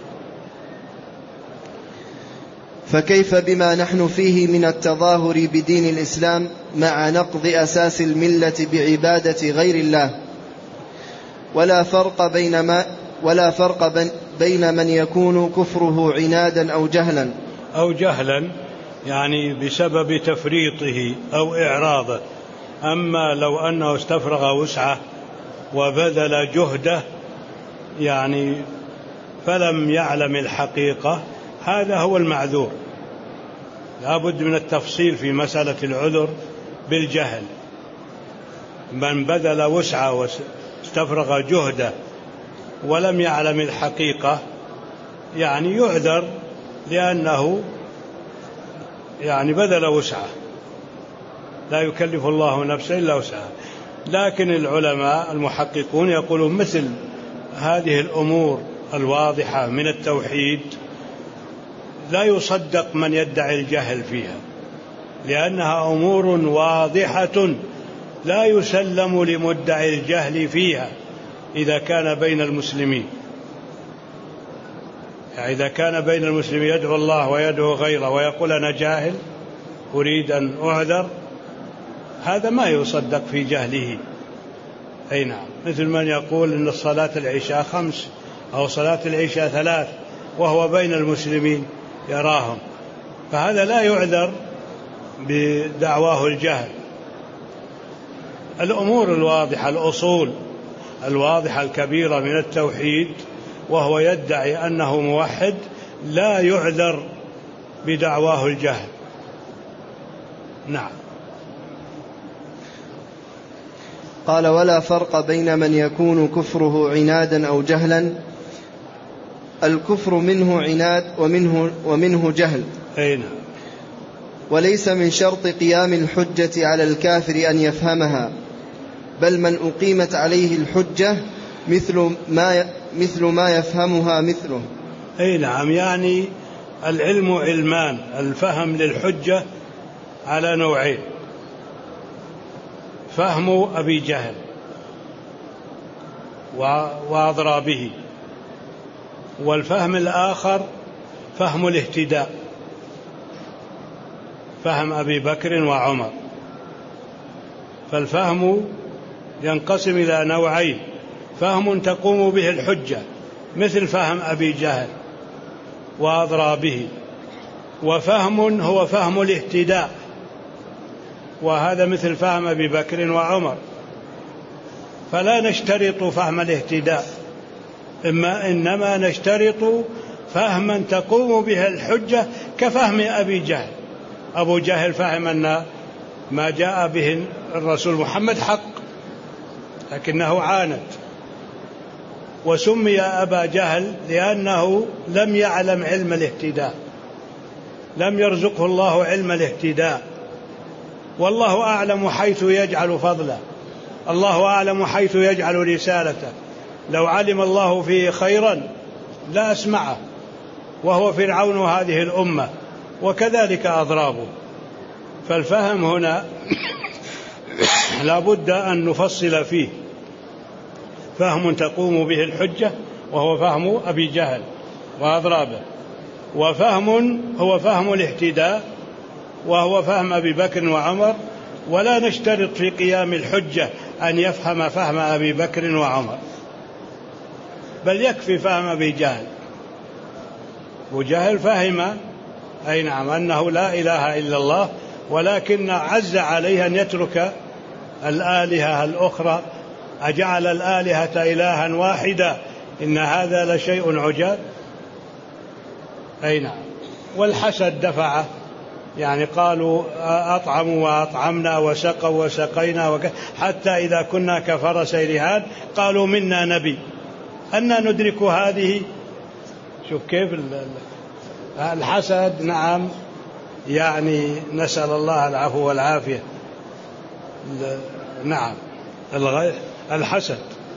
فكيف بما نحن فيه من التظاهر بدين الإسلام مع نقض أساس الملة بعبادة غير الله؟ ولا فرق بين ما ولا فرق بين من يكون كفره عنادا أو جهلا أو جهلا يعني بسبب تفريطه أو إعراضه. أما لو أنه استفرغ وسعه وبذل جهده يعني فلم يعلم الحقيقة، هذا هو المعذور. لا بد من التفصيل في مسألة العذر بالجهل. من بذل وسعه واستفرغ جهده ولم يعلم الحقيقة يعني يعذر لأنه يعني بذل وسعه، لا يكلف الله نفسا إلا وسعها. لكن العلماء المحققون يقولون مثل هذه الأمور الواضحة من التوحيد لا يصدق من يدعي الجهل فيها، لأنها أمور واضحة لا يسلم لمدعي الجهل فيها إذا كان بين المسلمين. يعني إذا كان بين المسلمين يدعو الله ويدعو غيره ويقول أنا جاهل أريد أن أعذر، هذا ما يصدق في جهله. أي نعم. مثل من يقول إن الصلاة العشاء خمس أو صلاة العشاء ثلاث وهو بين المسلمين يراهم، فهذا لا يعذر بدعواه الجهل. الأمور الواضحة، الأصول الواضحة الكبيرة من التوحيد وهو يدعي أنه موحد لا يعذر بدعواه الجهل. نعم. قال ولا فرق بين من يكون كفره عنادا أو جهلا. الكفر منه عناد ومنه, ومنه جهل. أين؟ وليس من شرط قيام الحجة على الكافر أن يفهمها، بل من أقيمت عليه الحجة مثل ما, مثل ما يفهمها مثله. أي نعم. يعني العلم علمان. الفهم للحجة على نوعين: فهم أبي جهل وأضرابه، والفهم الآخر فهم الاهتداء، فهم أبي بكر وعمر. فالفهم ينقسم إلى نوعين: فهم تقوم به الحجة مثل فهم أبي جهل وأضرابه، وفهم هو فهم الاهتداء، وهذا مثل فهم أبي بكر وعمر. فلا نشترط فهم الاهتداء، إما إنما نشترط فهما تقوم به الحجة كفهم أبي جهل. أبو جهل فهم أن ما جاء به الرسول محمد حق، لكنه عاند، وسمي أبا جهل لأنه لم يعلم علم الاهتداء، لم يرزقه الله علم الاهتداء، والله أعلم حيث يجعل فضله، الله أعلم حيث يجعل رسالته، لو علم الله فيه خيرا لا أسمعه، وهو فرعون هذه الأمة، وكذلك أضرابه. فالفهم هنا لا بد أن نفصل فيه، فهم تقوم به الحجة وهو فهم أبي جهل وأضرابه، وفهم هو فهم الاهتداء وهو فهم أبي بكر وعمر، ولا نشترط في قيام الحجة أن يفهم فهم أبي بكر وعمر، بل يكفي فهم أبي جهل. وجهل فهم أي نعم أنه لا إله إلا الله، ولكن عز عليه أن يترك الآلهة الأخرى، أجعل الآلهة إلها واحدا إن هذا لشيء عجاب. أي نعم. والحسد دفعه، يعني قالوا أطعموا وأطعمنا وسقوا وسقينا وك... حتى إذا كنا كفرس رهان قالوا منا نبي أنا ندرك هذه. شوف كيف الحسد. نعم، يعني نسأل الله العفو والعافية. نعم، الحسد.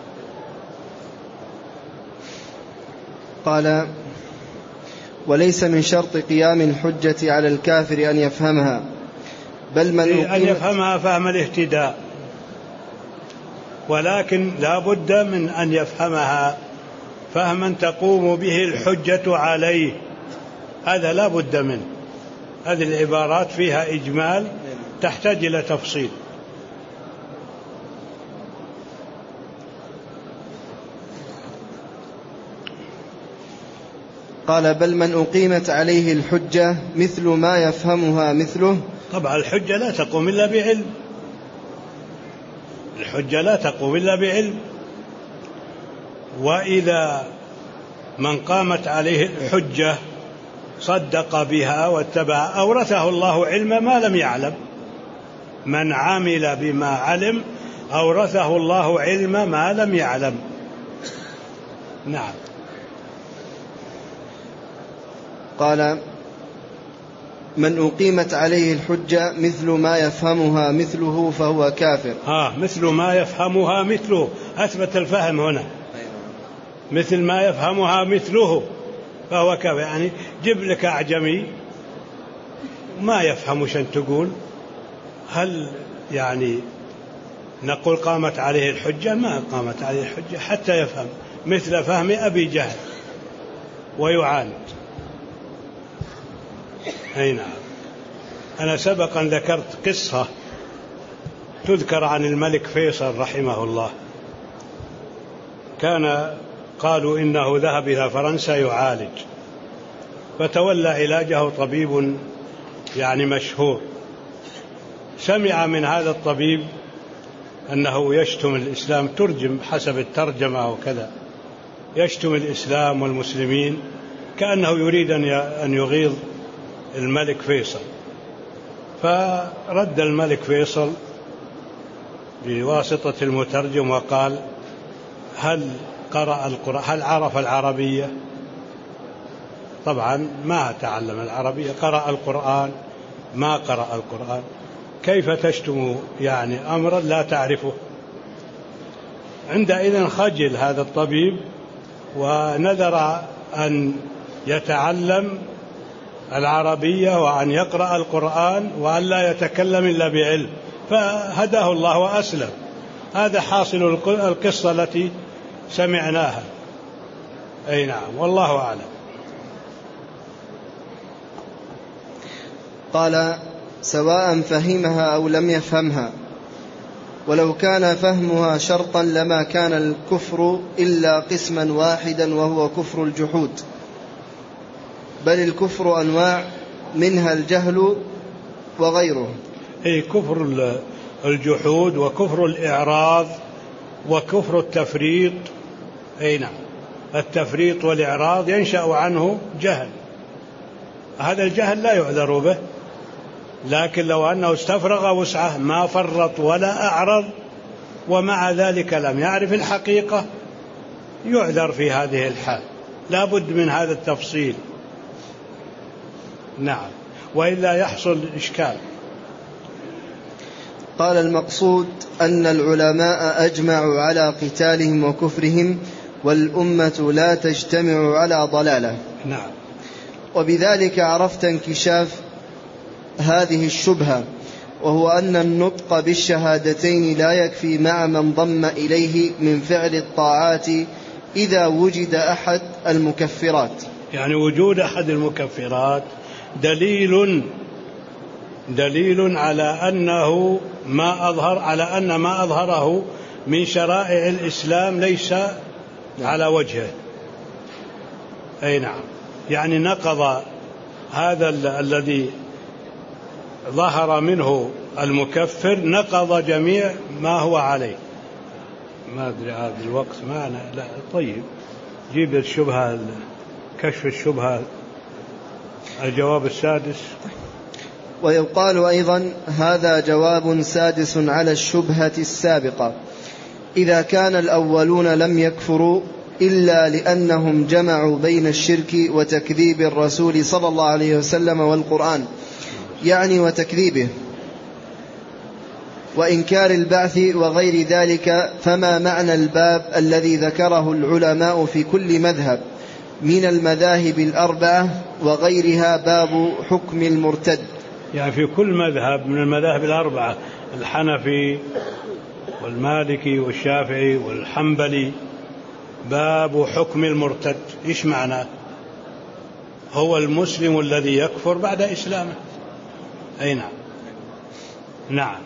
قال: وليس من شرط قيام الحجة على الكافر أن يفهمها، بل من أن يفهمها فهم الاهتداء، ولكن لا بد من أن يفهمها فهما تقوم به الحجة عليه، هذا لا بد منه. هذه العبارات فيها إجمال تحتاج إلى تفصيل. قال: بل من أقيمت عليه الحجة مثل ما يفهمها مثله. طبعا الحجة لا تقوم إلا بعلم، الحجة لا تقوم إلا بعلم، وإذا من قامت عليه الحجة صدق بها واتبع أورثه الله علم ما لم يعلم. من عمل بما علم أورثه الله علم ما لم يعلم. نعم. قال: من أقيمت عليه الحجة مثل ما يفهمها مثله فهو كافر. ها مثل ما يفهمها مثله، أثبت الفهم هنا. مثل ما يفهمها مثله فهو كافر، يعني جيب لك أعجمي ما يفهم شن تقول، هل يعني نقول قامت عليه الحجة؟ ما قامت عليه الحجة حتى يفهم، مثل فهم أبي جهل ويعاند. أي نعم. أنا سبقا ذكرت قصة تذكر عن الملك فيصل رحمه الله. كان قالوا إنه ذهب إلى فرنسا يعالج، فتولى علاجه طبيب يعني مشهور. سمع من هذا الطبيب أنه يشتم الإسلام، ترجم حسب الترجمة وكذا، يشتم الإسلام والمسلمين، كأنه يريد أن يغيظ الملك فيصل. فرد الملك فيصل بواسطة المترجم وقال: هل قرأ القرآن؟ هل عرف العربية؟ طبعا ما تعلم العربية. قرأ القرآن؟ ما قرأ القرآن. كيف تشتم يعني أمرا لا تعرفه؟ عندئذ خجل هذا الطبيب ونذر أن يتعلم العربية وأن يقرأ القرآن وأن لا يتكلم إلا بعلم، فهداه الله وأسلم. هذا حاصل القصة التي سمعناها. أي نعم، والله أعلم. قال: سواء فهمها أو لم يفهمها، ولو كان فهمها شرطا لما كان الكفر إلا قسما واحدا وهو كفر الجحود، بل الكفر أنواع منها الجهل وغيره. أي كفر الجحود وكفر الإعراض وكفر التفريط. أي نعم، التفريط والإعراض ينشأ عنه جهل، هذا الجهل لا يعذر به، لكن لو أنه استفرغ وسعه ما فرط ولا أعرض ومع ذلك لم يعرف الحقيقة يعذر في هذه الحال، لا بد من هذا التفصيل. نعم، وإلا يحصل إشكال. قال: المقصود أن العلماء أجمعوا على قتالهم وكفرهم، والأمة لا تجتمع على ضلالة. نعم. وبذلك عرفت انكشاف هذه الشبهة، وهو أن النطق بالشهادتين لا يكفي مع من ضم إليه من فعل الطاعات إذا وجد أحد المكفرات. يعني وجود أحد المكفرات دليل دليل على أنه ما أظهر على أن ما أظهره من شرائع الإسلام ليس على وجهه. أي نعم، يعني نقض هذا الذي ظهر منه المكفر، نقض جميع ما هو عليه. ما أدري هذا الوقت معنا. لا طيب، جيب الشبهة، كشف الشبهة، الجواب السادس. ويقال أيضا: هذا جواب سادس على الشبهة السابقة. إذا كان الأولون لم يكفروا إلا لأنهم جمعوا بين الشرك وتكذيب الرسول صلى الله عليه وسلم والقرآن، يعني وتكذيبه وإنكار البعث وغير ذلك، فما معنى الباب الذي ذكره العلماء في كل مذهب من المذاهب الأربعة وغيرها باب حكم المرتد؟ يعني في كل مذهب من المذاهب الأربعة، الحنفي والمالكي والشافعي والحنبلي، باب حكم المرتد. إيش معناه؟ هو المسلم الذي يكفر بعد إسلامه. أي نعم. نعم.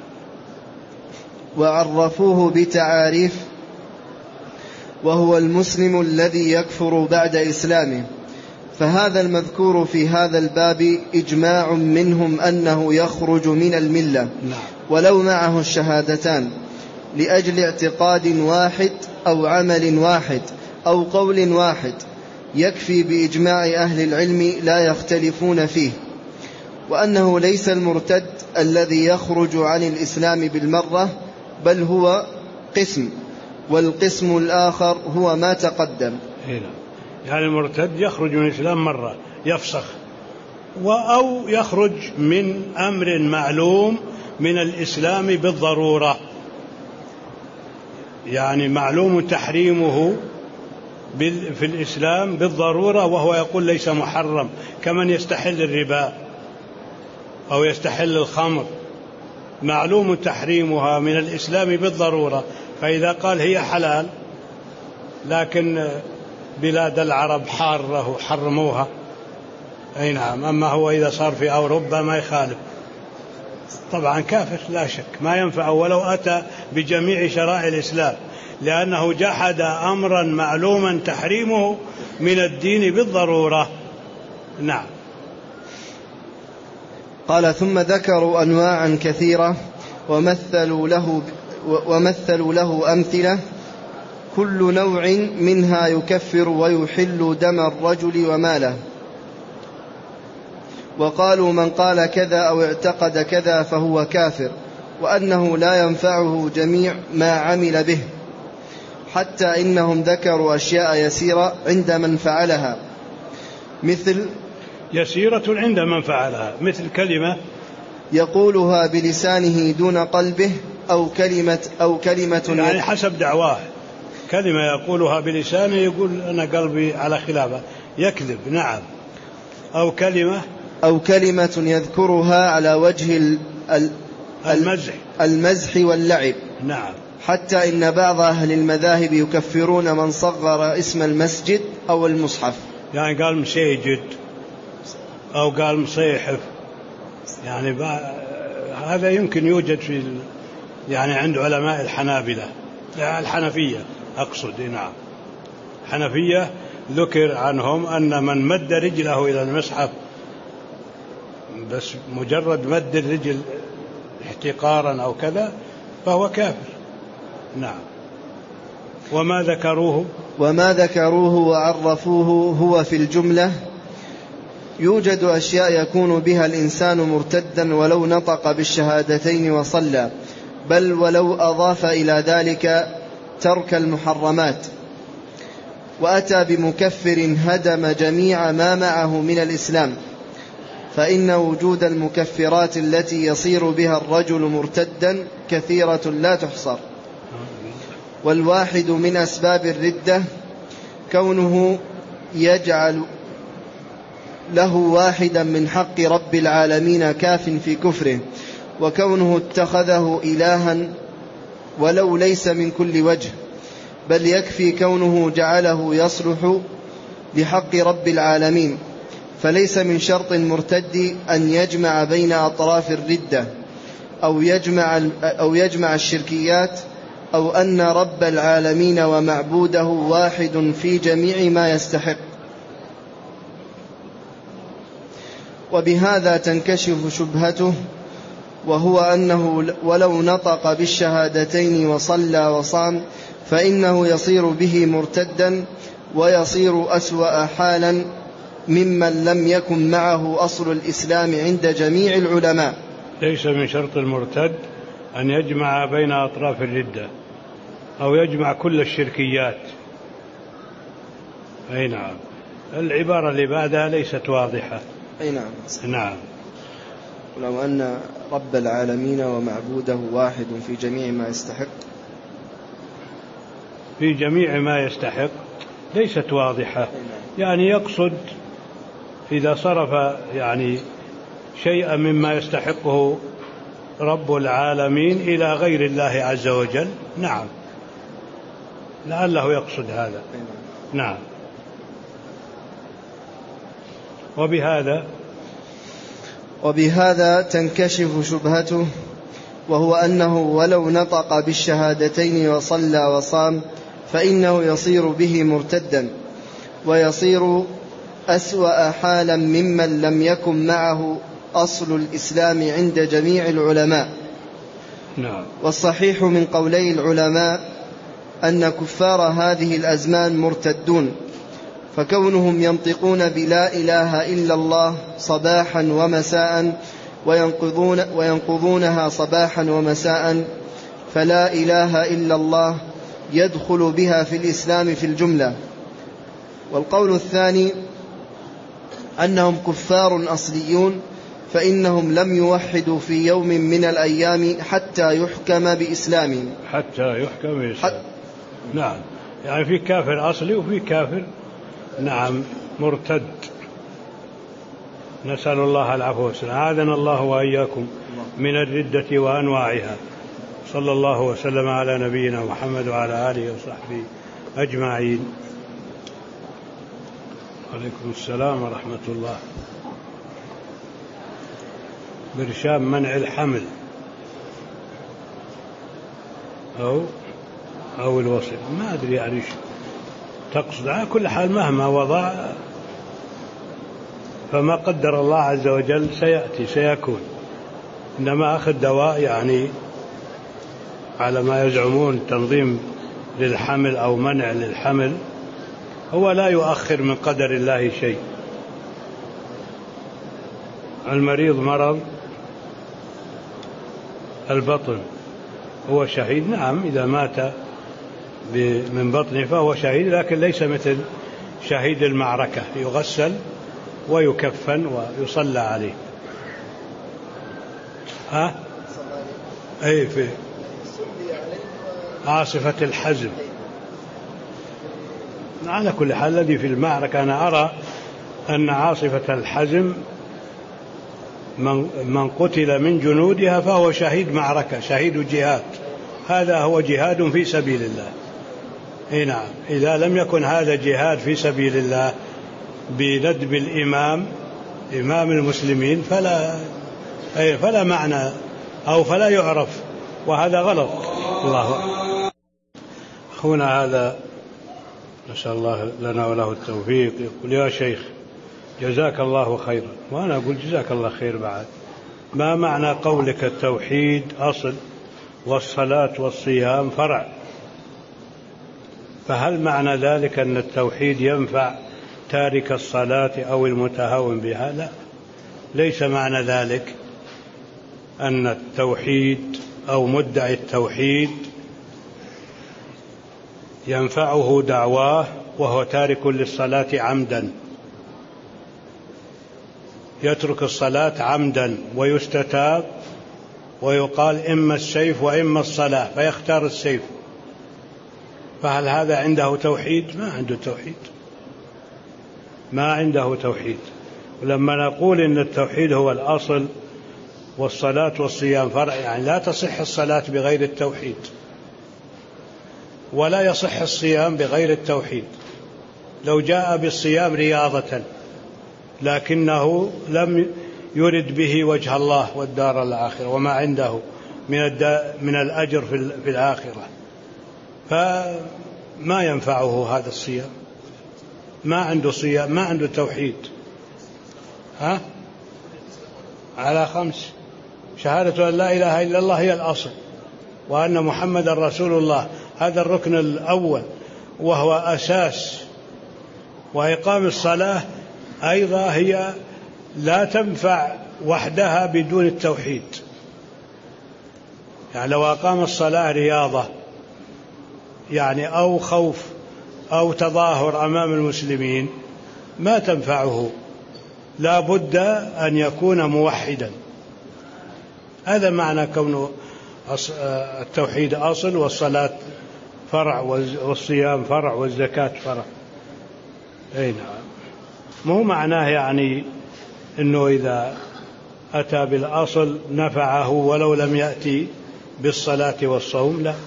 وعرفوه بتعاريف، وهو المسلم الذي يكفر بعد إسلامه. فهذا المذكور في هذا الباب إجماع منهم أنه يخرج من الملة، نعم، ولو معه الشهادتان، لأجل اعتقاد واحد أو عمل واحد أو قول واحد، يكفي بإجماع أهل العلم لا يختلفون فيه. وأنه ليس المرتد الذي يخرج عن الإسلام بالمرة، بل هو قسم، والقسم الآخر هو ما تقدم. يعني المرتد يخرج من الإسلام مرة، يفسخ، أو يخرج من أمر معلوم من الإسلام بالضرورة، يعني معلوم تحريمه في الإسلام بالضرورة وهو يقول ليس محرم، كمن يستحل الربا أو يستحل الخمر، معلوم تحريمها من الإسلام بالضرورة، فإذا قال هي حلال لكن بلاد العرب حاره حرموها، أي نعم، أما هو إذا صار في أوروبا ما يخالف، طبعا كافر لا شك، ما ينفع ولو أتى بجميع شرائع الإسلام، لأنه جحد أمرا معلوما تحريمه من الدين بالضرورة. نعم. قال: ثم ذكروا أنواعا كثيرة ومثلوا له, ومثلوا له أمثلة، كل نوع منها يكفر ويحل دم الرجل وماله. وقالوا: من قال كذا أو اعتقد كذا فهو كافر، وأنه لا ينفعه جميع ما عمل به، حتى إنهم ذكروا أشياء يسيرة عند من فعلها، مثل يسيرة عند من فعلها مثل كلمة يقولها بلسانه دون قلبه، أو كلمة أو كلمة يعني حسب دعواه، كلمة يقولها بلسانه يقول أنا قلبي على خلافه، يكذب. نعم. أو كلمة أو كلمة يذكرها على وجه ال ال المزح المزح واللعب. نعم. حتى إن بعض أهل المذاهب يكفرون من صغر اسم المسجد أو المصحف، يعني قال مسيجد أو قال مصيحف، يعني هذا يمكن يوجد في يعني عند علماء الحنابلة، يعني الحنفية أقصد. نعم. الحنفية ذكر عنهم أن من مد رجله إلى المصحف بس مجرد مد الرجل احتقارا أو كذا فهو كافر. نعم. وما ذكروه وما ذكروه وعرفوه هو في الجملة يوجد أشياء يكون بها الإنسان مرتدا ولو نطق بالشهادتين وصلى، بل ولو أضاف إلى ذلك ترك المحرمات وأتى بمكفر هدم جميع ما معه من الإسلام، فإن وجود المكفرات التي يصير بها الرجل مرتدا كثيرة لا تحصر. والواحد من أسباب الردة كونه يجعل له واحدا من حق رب العالمين كاف في كفره، وكونه اتخذه إلها ولو ليس من كل وجه، بل يكفي كونه جعله يصلح لحق رب العالمين. فليس من شرط المرتد أن يجمع بين أطراف الردة أو يجمع, أو يجمع الشركيات، أو أن رب العالمين ومعبوده واحد في جميع ما يستحق. وبهذا تنكشف شبهته، وهو أنه ولو نطق بالشهادتين وصلى وصام فإنه يصير به مرتدا ويصير أسوأ حالا ممن لم يكن معه أصل الإسلام عند جميع العلماء. ليس من شرط المرتد أن يجمع بين أطراف الردة أو يجمع كل الشركيات. أي نعم، العبارة اللي بعدها ليست واضحة. أي نعم. نعم. ولو أن رب العالمين ومعبوده واحد في جميع ما يستحق، في جميع ما يستحق ليست واضحة. يعني يقصد إذا صرف يعني شيئا مما يستحقه رب العالمين إلى غير الله عز وجل، نعم، لعله يقصد هذا. نعم. وبهذا وبهذا تنكشف شبهته، وهو أنه ولو نطق بالشهادتين وصلى وصام فإنه يصير به مرتدا ويصير أسوأ حالا ممن لم يكن معه أصل الإسلام عند جميع العلماء. نعم. والصحيح من قولي العلماء أن كفار هذه الأزمان مرتدون، فكونهم ينطقون بلا إله إلا الله صباحا ومساء وينقضون وينقضونها صباحا ومساء، فلا إله إلا الله يدخل بها في الإسلام في الجملة. والقول الثاني أنهم كفار أصليون، فإنهم لم يوحدوا في يوم من الأيام حتى يحكم بإسلامهم. حتى يحكم بإسلام. حت... نعم، يعني في كافر أصلي وفي كافر نعم مرتد. نسأل الله العفو والسلام. أعاذنا الله وإياكم من الردة وأنواعها. صلى الله وسلم على نبينا محمد وعلى آله وصحبه أجمعين. عليكم السلام ورحمة الله. برشام منع الحمل أو أو الوصل، ما أدري يعني تقصد. على كل حال مهما وضع فما قدر الله عز وجل سيأتي سيكون. إنما أخذ دواء يعني على ما يزعمون تنظيم للحمل أو منع للحمل، هو لا يؤخر من قدر الله شيء. المريض مرض البطن هو شهيد، نعم، إذا مات من بطنه فهو شهيد، لكن ليس مثل شهيد المعركة، يغسل ويكفن ويصلى عليه. ها؟ أي في عاصفة الحزم. على كل حال الذي في المعركة أنا أرى أن عاصفة الحزم من قتل من جنودها فهو شهيد معركة، شهيد جهاد، هذا هو جهاد في سبيل الله. إيه نعم. إذا لم يكن هذا جهاد في سبيل الله بندب الإمام إمام المسلمين فلا أي فلا معنى أو فلا يعرف، وهذا غلط. الله أخونا هذا نسأل الله لنا وله التوفيق يقول: يا شيخ جزاك الله خيرا. وأنا أقول جزاك الله خير بعد. ما معنى قولك التوحيد أصل والصلاة والصيام فرع؟ فهل معنى ذلك أن التوحيد ينفع تارك الصلاة أو المتهاون بها؟ لا، ليس معنى ذلك أن التوحيد أو مدعي التوحيد ينفعه دعواه وهو تارك للصلاة عمدا، يترك الصلاة عمدا ويستتاب ويقال إما السيف وإما الصلاة فيختار السيف، فهل هذا عنده توحيد؟ ما عنده توحيد، ما عنده توحيد. ولما نقول إن التوحيد هو الأصل والصلاة والصيام فرع، يعني لا تصح الصلاة بغير التوحيد ولا يصح الصيام بغير التوحيد. لو جاء بالصيام رياضة لكنه لم يرد به وجه الله والدار الآخرة وما عنده من من الأجر في الآخرة، فما ينفعه هذا الصيام، ما عنده صيام، ما عنده توحيد. ها؟ على خمس: شهادة أن لا إله إلا الله هي الأصل، وأن محمد رسول الله هذا الركن الأول وهو أساس، وإقام الصلاة أيضا هي لا تنفع وحدها بدون التوحيد. يعني لو أقام الصلاة رياضة يعني أو خوف أو تظاهر أمام المسلمين ما تنفعه، لا بد أن يكون موحدا. هذا معنى كون التوحيد أصل والصلاة فرع والصيام فرع والزكاة فرع. أي نعم، مو معناه يعني أنه إذا أتى بالأصل نفعه ولو لم يأتي بالصلاة والصوم، لا.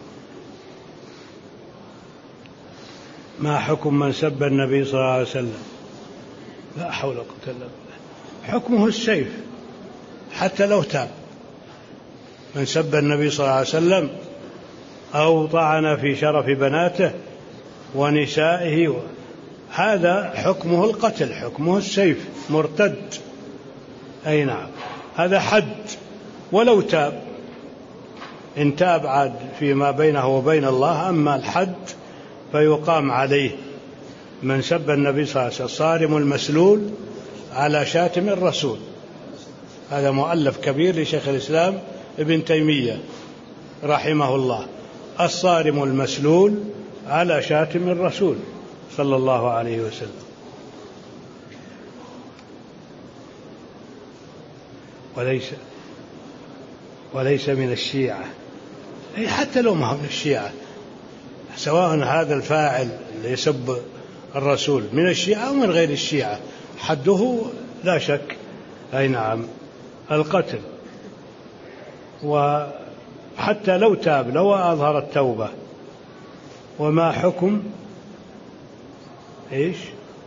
ما حكم من سب النبي صلى الله عليه وسلم؟ لا حول ولا قوة إلا بالله. حكمه السيف حتى لو تاب. من سب النبي صلى الله عليه وسلم أو طعن في شرف بناته ونسائه هذا حكمه القتل، حكمه السيف، مرتد. أي نعم، هذا حد ولو تاب، إن تاب عاد فيما بينه وبين الله. أما الحد فيقام عليه. من سب النبي صلى الله عليه وسلم صارم المسلول على شاتم الرسول. هذا مؤلف كبير لشيخ الإسلام ابن تيمية رحمه الله. الصارم المسلول على شاتم الرسول صلى الله عليه وسلم. وليس وليس من الشيعة، أي حتى لو ما هو من الشيعة، سواء هذا الفاعل اللي يسب الرسول من الشيعة أو من غير الشيعة، حده لا شك أي نعم القتل. وحتى لو تاب، لو أظهر التوبة. وما حكم إيش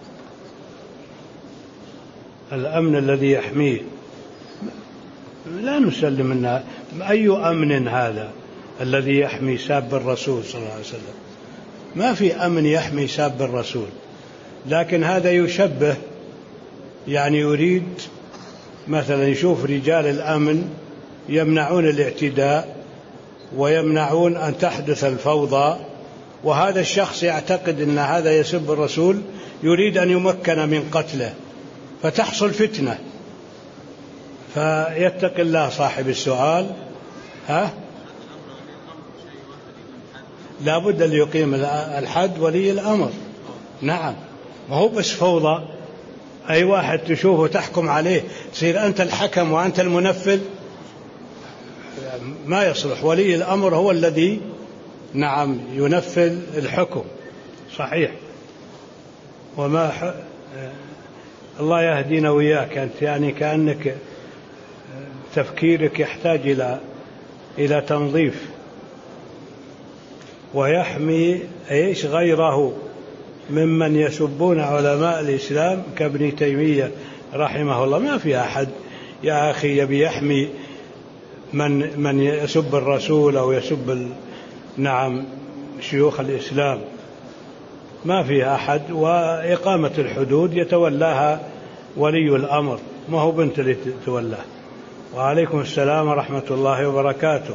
الأمن الذي يحميه؟ لا نسلم منها. أي أمن هذا الذي يحمي ساب الرسول صلى الله عليه وسلم؟ ما في أمن يحمي ساب الرسول. لكن هذا يشبه، يعني يريد مثلا يشوف رجال الأمن يمنعون الاعتداء ويمنعون أن تحدث الفوضى، وهذا الشخص يعتقد أن هذا يسب الرسول، يريد أن يمكن من قتله، فتحصل فتنة. فيتق الله صاحب السؤال. ها؟ لا بد أن يقيم الحد ولي الأمر. نعم، ما هو بس فوضى. أي واحد تشوفه تحكم عليه تصير أنت الحكم وأنت المنفذ، ما يصلح. ولي الأمر هو الذي نعم ينفذ الحكم. صحيح. وما ح... الله يهدينا وياك. أنت يعني كأنك تفكيرك يحتاج إلى إلى تنظيف. ويحمي إيش غيره ممن يسبون علماء الإسلام كابن تيمية رحمه الله. ما في أحد يا أخي يبي يحمي من من يسب الرسول أو يسب ال... نعم شيوخ الإسلام، ما في أحد. وإقامة الحدود يتولاها ولي الأمر، ما هو بنت اللي تتولاه. وعليكم السلام ورحمة الله وبركاته.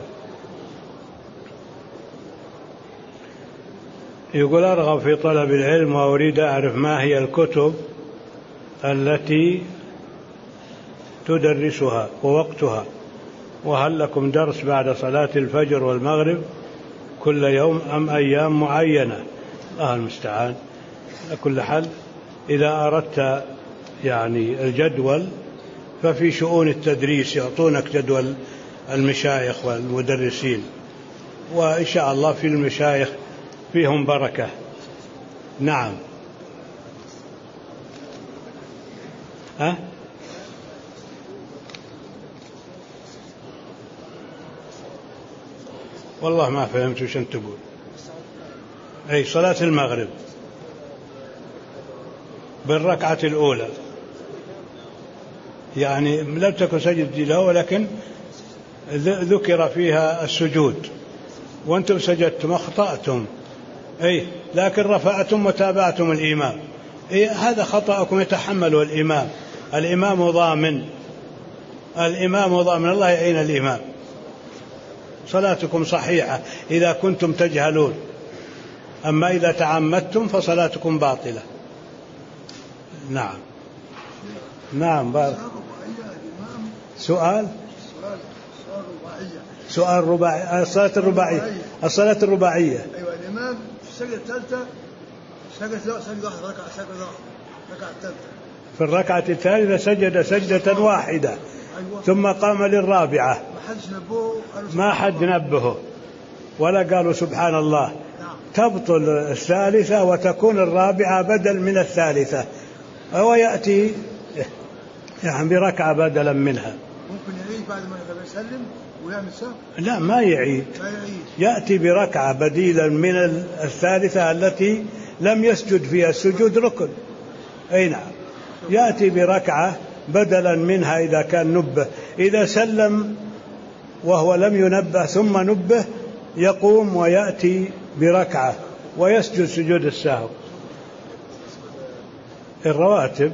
يقول أرغب في طلب العلم وأريد أعرف ما هي الكتب التي تدرسها ووقتها، وهل لكم درس بعد صلاة الفجر والمغرب كل يوم أم أيام معينة؟ الله المستعان. على كل حال إذا أردت يعني الجدول ففي شؤون التدريس يعطونك جدول المشايخ والمدرسين، وإن شاء الله في المشايخ فيهم بركة. نعم. ها؟ والله ما فهمت وش أنت تقول. أي صلاة المغرب بالركعة الأولى يعني لم تكن سجد له، ولكن ذكر فيها السجود وأنتم سجدتم أخطأتم، أي لكن رفعتم وتابعتم الإمام. إيه هذا خطأكم يتحمله الإمام. الإمام ضامن، الإمام ضامن، الله يعين الإمام. صلاتكم صحيحة إذا كنتم تجهلون، أما إذا تعمدتم فصلاتكم باطلة. نعم. نعم بارك. سؤال سؤال رباعي. الصلاة الرباعية الصلاة الرباعية أيوة. الإمام في السجدة الثالثة سجد سجد واحد ركعة سجد ركعة الثالثة في الركعة الثالثة سجد سجدة واحدة. أيوة. ثم قام للرابعة ما حد نبهه ولا قالوا سبحان الله. نعم. تبطل الثالثة وتكون الرابعة بدل من الثالثة، ويأتي يعني بركعة بدلا منها. ممكن يعيد بعد ما يسلم ويعمل سهو؟ لا ما يعيد. ما يعيد، يأتي بركعة بديلا من الثالثة التي لم يسجد فيها السجود ركن. أي نعم، يأتي بركعة بدلا منها إذا كان نبه. إذا سلم وهو لم ينبه ثم نبه يقوم ويأتي بركعة ويسجد سجود السهو. الرواتب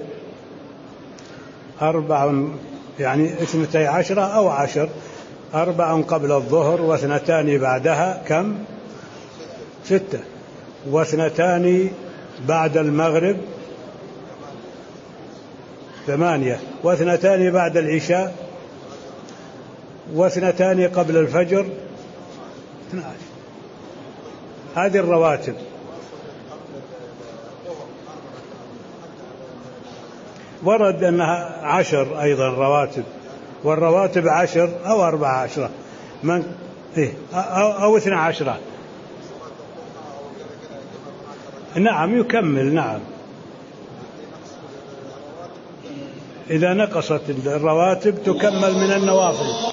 أربع يعني اثنتي عشرة أو عشر، أربع قبل الظهر واثنتان بعدها كم؟ ستة، واثنتان بعد المغرب ثمانية، واثنتان بعد العشاء، واثنتان قبل الفجر اثنى عشر. هذه الرواتب. ورد أنها عشر أيضا رواتب، والرواتب عشر أو أربع عشرة من إيه أو, أو اثنى عشرة. نعم يكمل. نعم إذا نقصت الرواتب تكمل من النوافل.